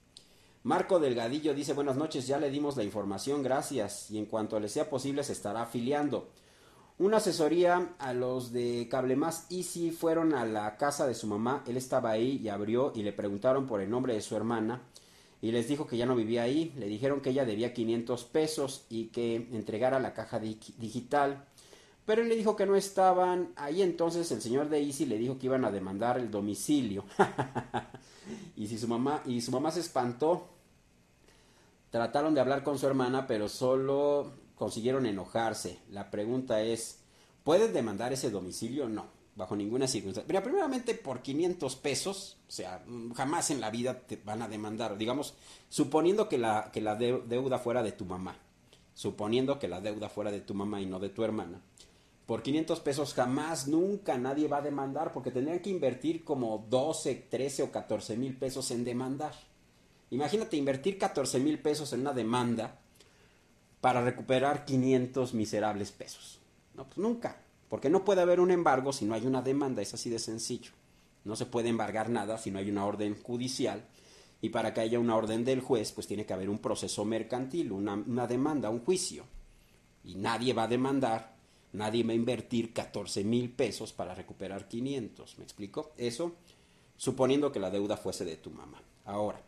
Marco Delgadillo dice, buenas noches, ya le dimos la información, gracias, y en cuanto le sea posible se estará afiliando. Una asesoría a los de Cable Más Easy fueron a la casa de su mamá, él estaba ahí y abrió y le preguntaron por el nombre de su hermana y les dijo que ya no vivía ahí, le dijeron que ella debía 500 pesos y que entregara la caja digital, pero él le dijo que no estaban ahí. Entonces el señor de Easy le dijo que iban a demandar el domicilio. Y su mamá se espantó. Trataron de hablar con su hermana, pero solo consiguieron enojarse. La pregunta es, ¿puedes demandar ese domicilio? No, bajo ninguna circunstancia. Pero primeramente por 500 pesos, o sea, jamás en la vida te van a demandar. Digamos, suponiendo que la deuda fuera de tu mamá. Suponiendo que la deuda fuera de tu mamá y no de tu hermana. Por 500 pesos jamás, nunca nadie va a demandar, porque tendrían que invertir como 12, 13 o 14 mil pesos en demandar. Imagínate invertir 14 mil pesos en una demanda para recuperar 500 miserables pesos. No, pues nunca, porque no puede haber un embargo si no hay una demanda, es así de sencillo. No se puede embargar nada si no hay una orden judicial, y para que haya una orden del juez, pues tiene que haber un proceso mercantil, una demanda, un juicio. Y nadie va a demandar, nadie va a invertir 14 mil pesos para recuperar 500, ¿me explico? Eso suponiendo que la deuda fuese de tu mamá. Ahora,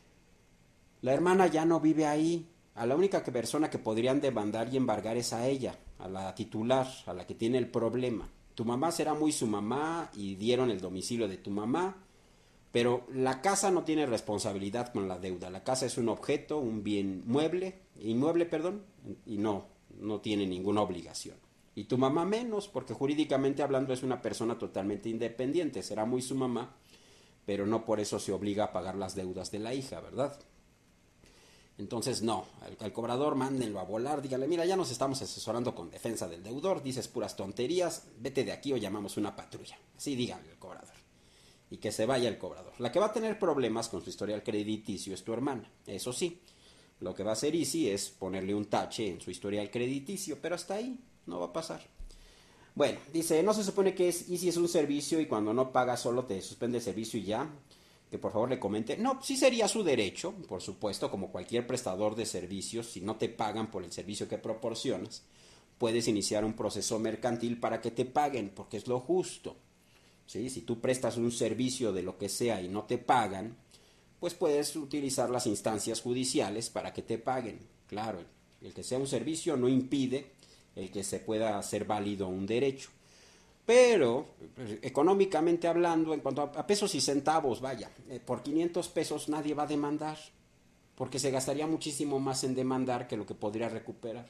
la hermana ya no vive ahí. A la única persona que podrían demandar y embargar es a ella, a la titular, a la que tiene el problema. Tu mamá será muy su mamá y dieron el domicilio de tu mamá, pero la casa no tiene responsabilidad con la deuda. La casa es un objeto, un bien inmueble, y no tiene ninguna obligación. Y tu mamá menos, porque jurídicamente hablando es una persona totalmente independiente, será muy su mamá, pero no por eso se obliga a pagar las deudas de la hija, ¿verdad? Entonces, no, al cobrador mándenlo a volar, dígale, mira, ya nos estamos asesorando con defensa del deudor, dices puras tonterías, vete de aquí o llamamos una patrulla. Así díganle al cobrador. Y que se vaya el cobrador. La que va a tener problemas con su historial crediticio es tu hermana, eso sí. Lo que va a hacer Easy es ponerle un tache en su historial crediticio, pero hasta ahí no va a pasar. Bueno, dice, no se supone que Easy es un servicio y cuando no pagas solo te suspende el servicio y ya. Que por favor le comente. No, sí sería su derecho, por supuesto, como cualquier prestador de servicios, si no te pagan por el servicio que proporcionas, puedes iniciar un proceso mercantil para que te paguen, porque es lo justo. ¿Sí? Si tú prestas un servicio de lo que sea y no te pagan, pues puedes utilizar las instancias judiciales para que te paguen. Claro, el que sea un servicio no impide el que se pueda hacer válido un derecho. Pero, económicamente hablando, en cuanto a pesos y centavos, vaya, por 500 pesos nadie va a demandar, porque se gastaría muchísimo más en demandar que lo que podría recuperar.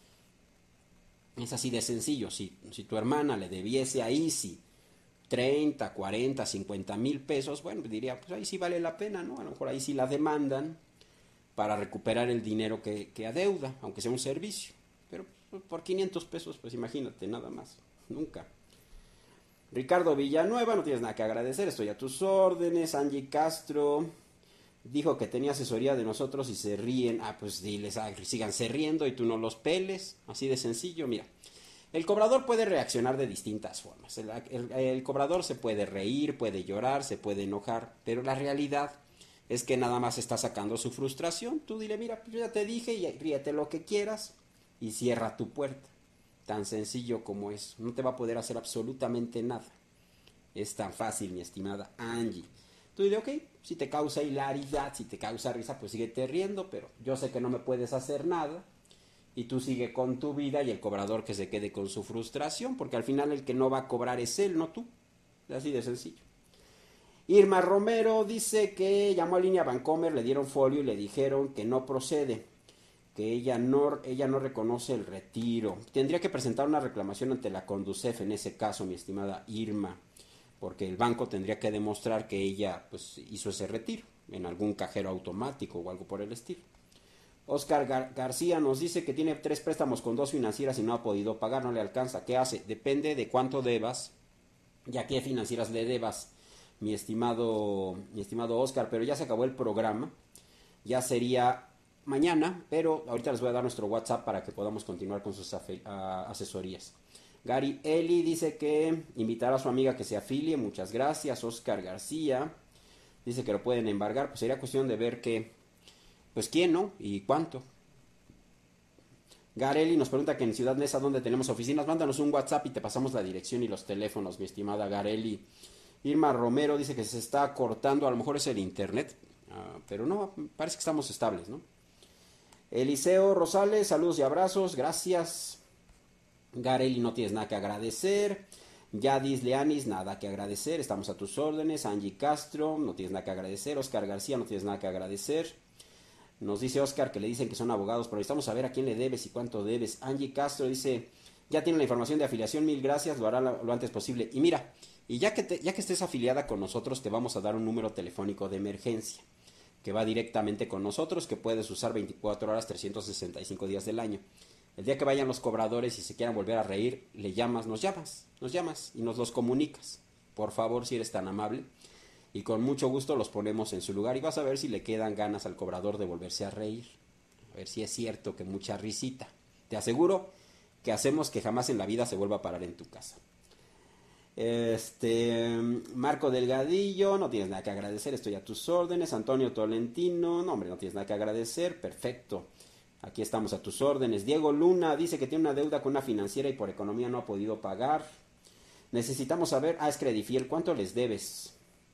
Es así de sencillo. Si tu hermana le debiese a Easy 30, 40, 50 mil pesos, bueno, diría, pues ahí sí vale la pena, ¿no? A lo mejor ahí sí la demandan para recuperar el dinero que adeuda, aunque sea un servicio. Pero por 500 pesos, pues imagínate, nada más, nunca. Ricardo Villanueva, no tienes nada que agradecer, estoy a tus órdenes. Angie Castro dijo que tenía asesoría de nosotros y se ríen. Ah, pues diles, síganse riendo y tú no los peles. Así de sencillo, mira. El cobrador puede reaccionar de distintas formas. El cobrador se puede reír, puede llorar, se puede enojar, pero la realidad es que nada más está sacando su frustración. Tú dile, mira, yo ya te dije y ríete lo que quieras y cierra tu puerta. Tan sencillo como es. No te va a poder hacer absolutamente nada. Es tan fácil, mi estimada Angie. Tú dile, ok, si te causa hilaridad, si te causa risa, pues síguete riendo, pero yo sé que no me puedes hacer nada. Y tú sigue con tu vida y el cobrador que se quede con su frustración, porque al final el que no va a cobrar es él, no tú. Así de sencillo. Irma Romero dice que llamó a Línea Bancomer, le dieron folio y le dijeron que no procede, que ella no reconoce el retiro. Tendría que presentar una reclamación ante la Conducef en ese caso, mi estimada Irma, porque el banco tendría que demostrar que ella pues hizo ese retiro en algún cajero automático o algo por el estilo. Oscar García nos dice que tiene 3 préstamos con 2 financieras y no ha podido pagar, no le alcanza. ¿Qué hace? Depende de cuánto debas y a qué financieras le debas, mi estimado Oscar, pero ya se acabó el programa. Ya sería mañana, pero ahorita les voy a dar nuestro WhatsApp para que podamos continuar con sus asesorías. Gary Eli dice que invitará a su amiga que se afilie, muchas gracias. Oscar García dice que lo pueden embargar, pues sería cuestión de ver pues quién, ¿no? Y cuánto. Gareli nos pregunta que en Ciudad Neza, ¿dónde tenemos oficinas? Mándanos un WhatsApp y te pasamos la dirección y los teléfonos, mi estimada Gareli. Irma Romero dice que se está cortando, a lo mejor es el internet, pero no, parece que estamos estables, ¿no? Eliseo Rosales, saludos y abrazos, gracias. Gareli, no tienes nada que agradecer. Yadis Leanis, nada que agradecer, estamos a tus órdenes. Angie Castro, no tienes nada que agradecer. Oscar García, no tienes nada que agradecer. Nos dice Oscar que le dicen que son abogados, pero necesitamos saber a quién le debes y cuánto debes. Angie Castro dice, ya tiene la información de afiliación, mil gracias, lo hará lo antes posible. Y mira, y ya que estés afiliada con nosotros, te vamos a dar un número telefónico de emergencia, que va directamente con nosotros, que puedes usar 24 horas, 365 días del año. El día que vayan los cobradores y se quieran volver a reír, nos llamas y nos los comunicas. Por favor, si eres tan amable. Y con mucho gusto los ponemos en su lugar y vas a ver si le quedan ganas al cobrador de volverse a reír. A ver si es cierto que mucha risita. Te aseguro que hacemos que jamás en la vida se vuelva a parar en tu casa. Marco Delgadillo, no tienes nada que agradecer, estoy a tus órdenes. Antonio Tolentino, no hombre, no tienes nada que agradecer, perfecto. Aquí estamos a tus órdenes. Diego Luna dice que tiene una deuda con una financiera y por economía no ha podido pagar. Necesitamos saber, es Credifiel, ¿cuánto les debes?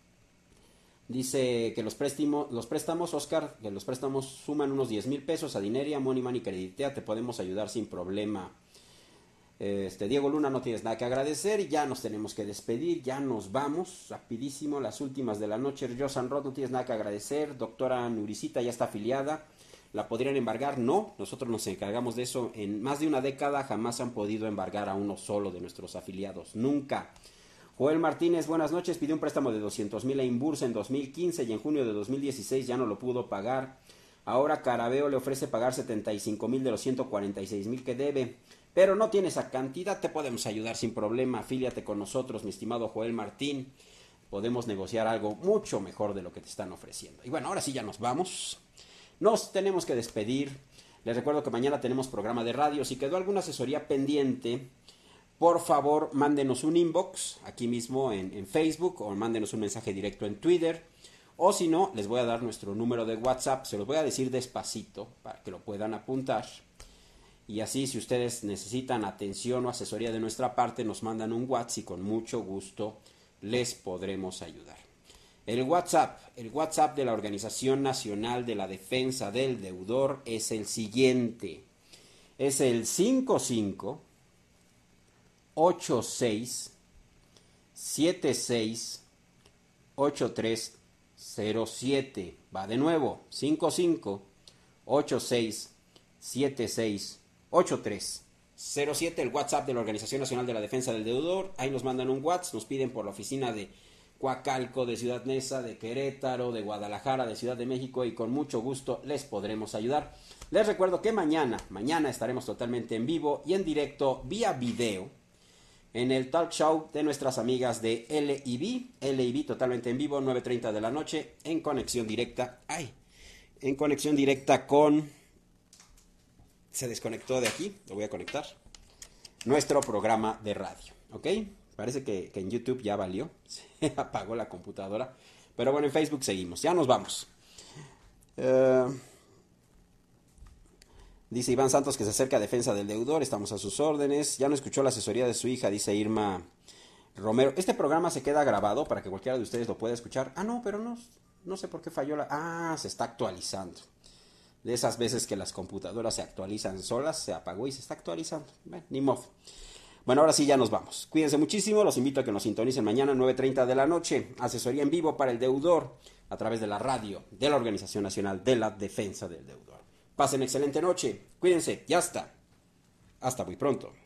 Dice que los préstamos, Oscar, que los préstamos suman unos 10 mil pesos a Dineria, Money Money Creditea, te podemos ayudar sin problema. Diego Luna, no tienes nada que agradecer y ya nos tenemos que despedir, ya nos vamos, rapidísimo, las últimas de la noche. Josan Roth, no tienes nada que agradecer. Doctora Nuricita ya está afiliada, ¿La podrían embargar? No, nosotros nos encargamos de eso. En más de una década jamás han podido embargar a uno solo de nuestros afiliados. Nunca. Joel Martínez, buenas noches. Pidió un préstamo de 200,000 a Inbursa en 2015 y en junio de 2016 ya no lo pudo pagar. Ahora Carabeo le ofrece pagar 75,000 de los 146,000 que debe. Pero no tiene esa cantidad, te podemos ayudar sin problema. Afíliate con nosotros, mi estimado Joel Martín. Podemos negociar algo mucho mejor de lo que te están ofreciendo. Y bueno, ahora sí ya nos vamos. Nos tenemos que despedir. Les recuerdo que mañana tenemos programa de radio. Si quedó alguna asesoría pendiente, por favor mándenos un inbox aquí mismo en Facebook o mándenos un mensaje directo en Twitter. O si no, les voy a dar nuestro número de WhatsApp. Se los voy a decir despacito para que lo puedan apuntar. Y así, si ustedes necesitan atención o asesoría de nuestra parte, nos mandan un WhatsApp y con mucho gusto les podremos ayudar. El WhatsApp de la Organización Nacional de la Defensa del Deudor es el siguiente. Es el 55-86-76-8307. Va de nuevo, 55-86-76-8307, el WhatsApp de la Organización Nacional de la Defensa del Deudor. Ahí nos mandan un WhatsApp, nos piden por la oficina de Coacalco, de Ciudad Neza, de Querétaro, de Guadalajara, de Ciudad de México, y con mucho gusto les podremos ayudar. Les recuerdo que mañana estaremos totalmente en vivo y en directo vía video en el talk show de nuestras amigas de LIB totalmente en vivo, 9:30 de la noche, en conexión directa con... Se desconectó de aquí, lo voy a conectar. Nuestro programa de radio, ¿ok? Parece que en YouTube ya valió, se apagó la computadora. Pero bueno, en Facebook seguimos, ya nos vamos. Dice Iván Santos que se acerca a Defensa del Deudor, estamos a sus órdenes. Ya no escuchó la asesoría de su hija, dice Irma Romero. Este programa se queda grabado para que cualquiera de ustedes lo pueda escuchar. Ah, no, pero no sé por qué falló se está actualizando. De esas veces que las computadoras se actualizan solas, se apagó y se está actualizando. Ni modo. Bueno, ahora sí ya nos vamos. Cuídense muchísimo, los invito a que nos sintonicen mañana 9:30 de la noche. Asesoría en vivo para el deudor a través de la radio de la Organización Nacional de la Defensa del Deudor. Pasen excelente noche, cuídense y hasta muy pronto.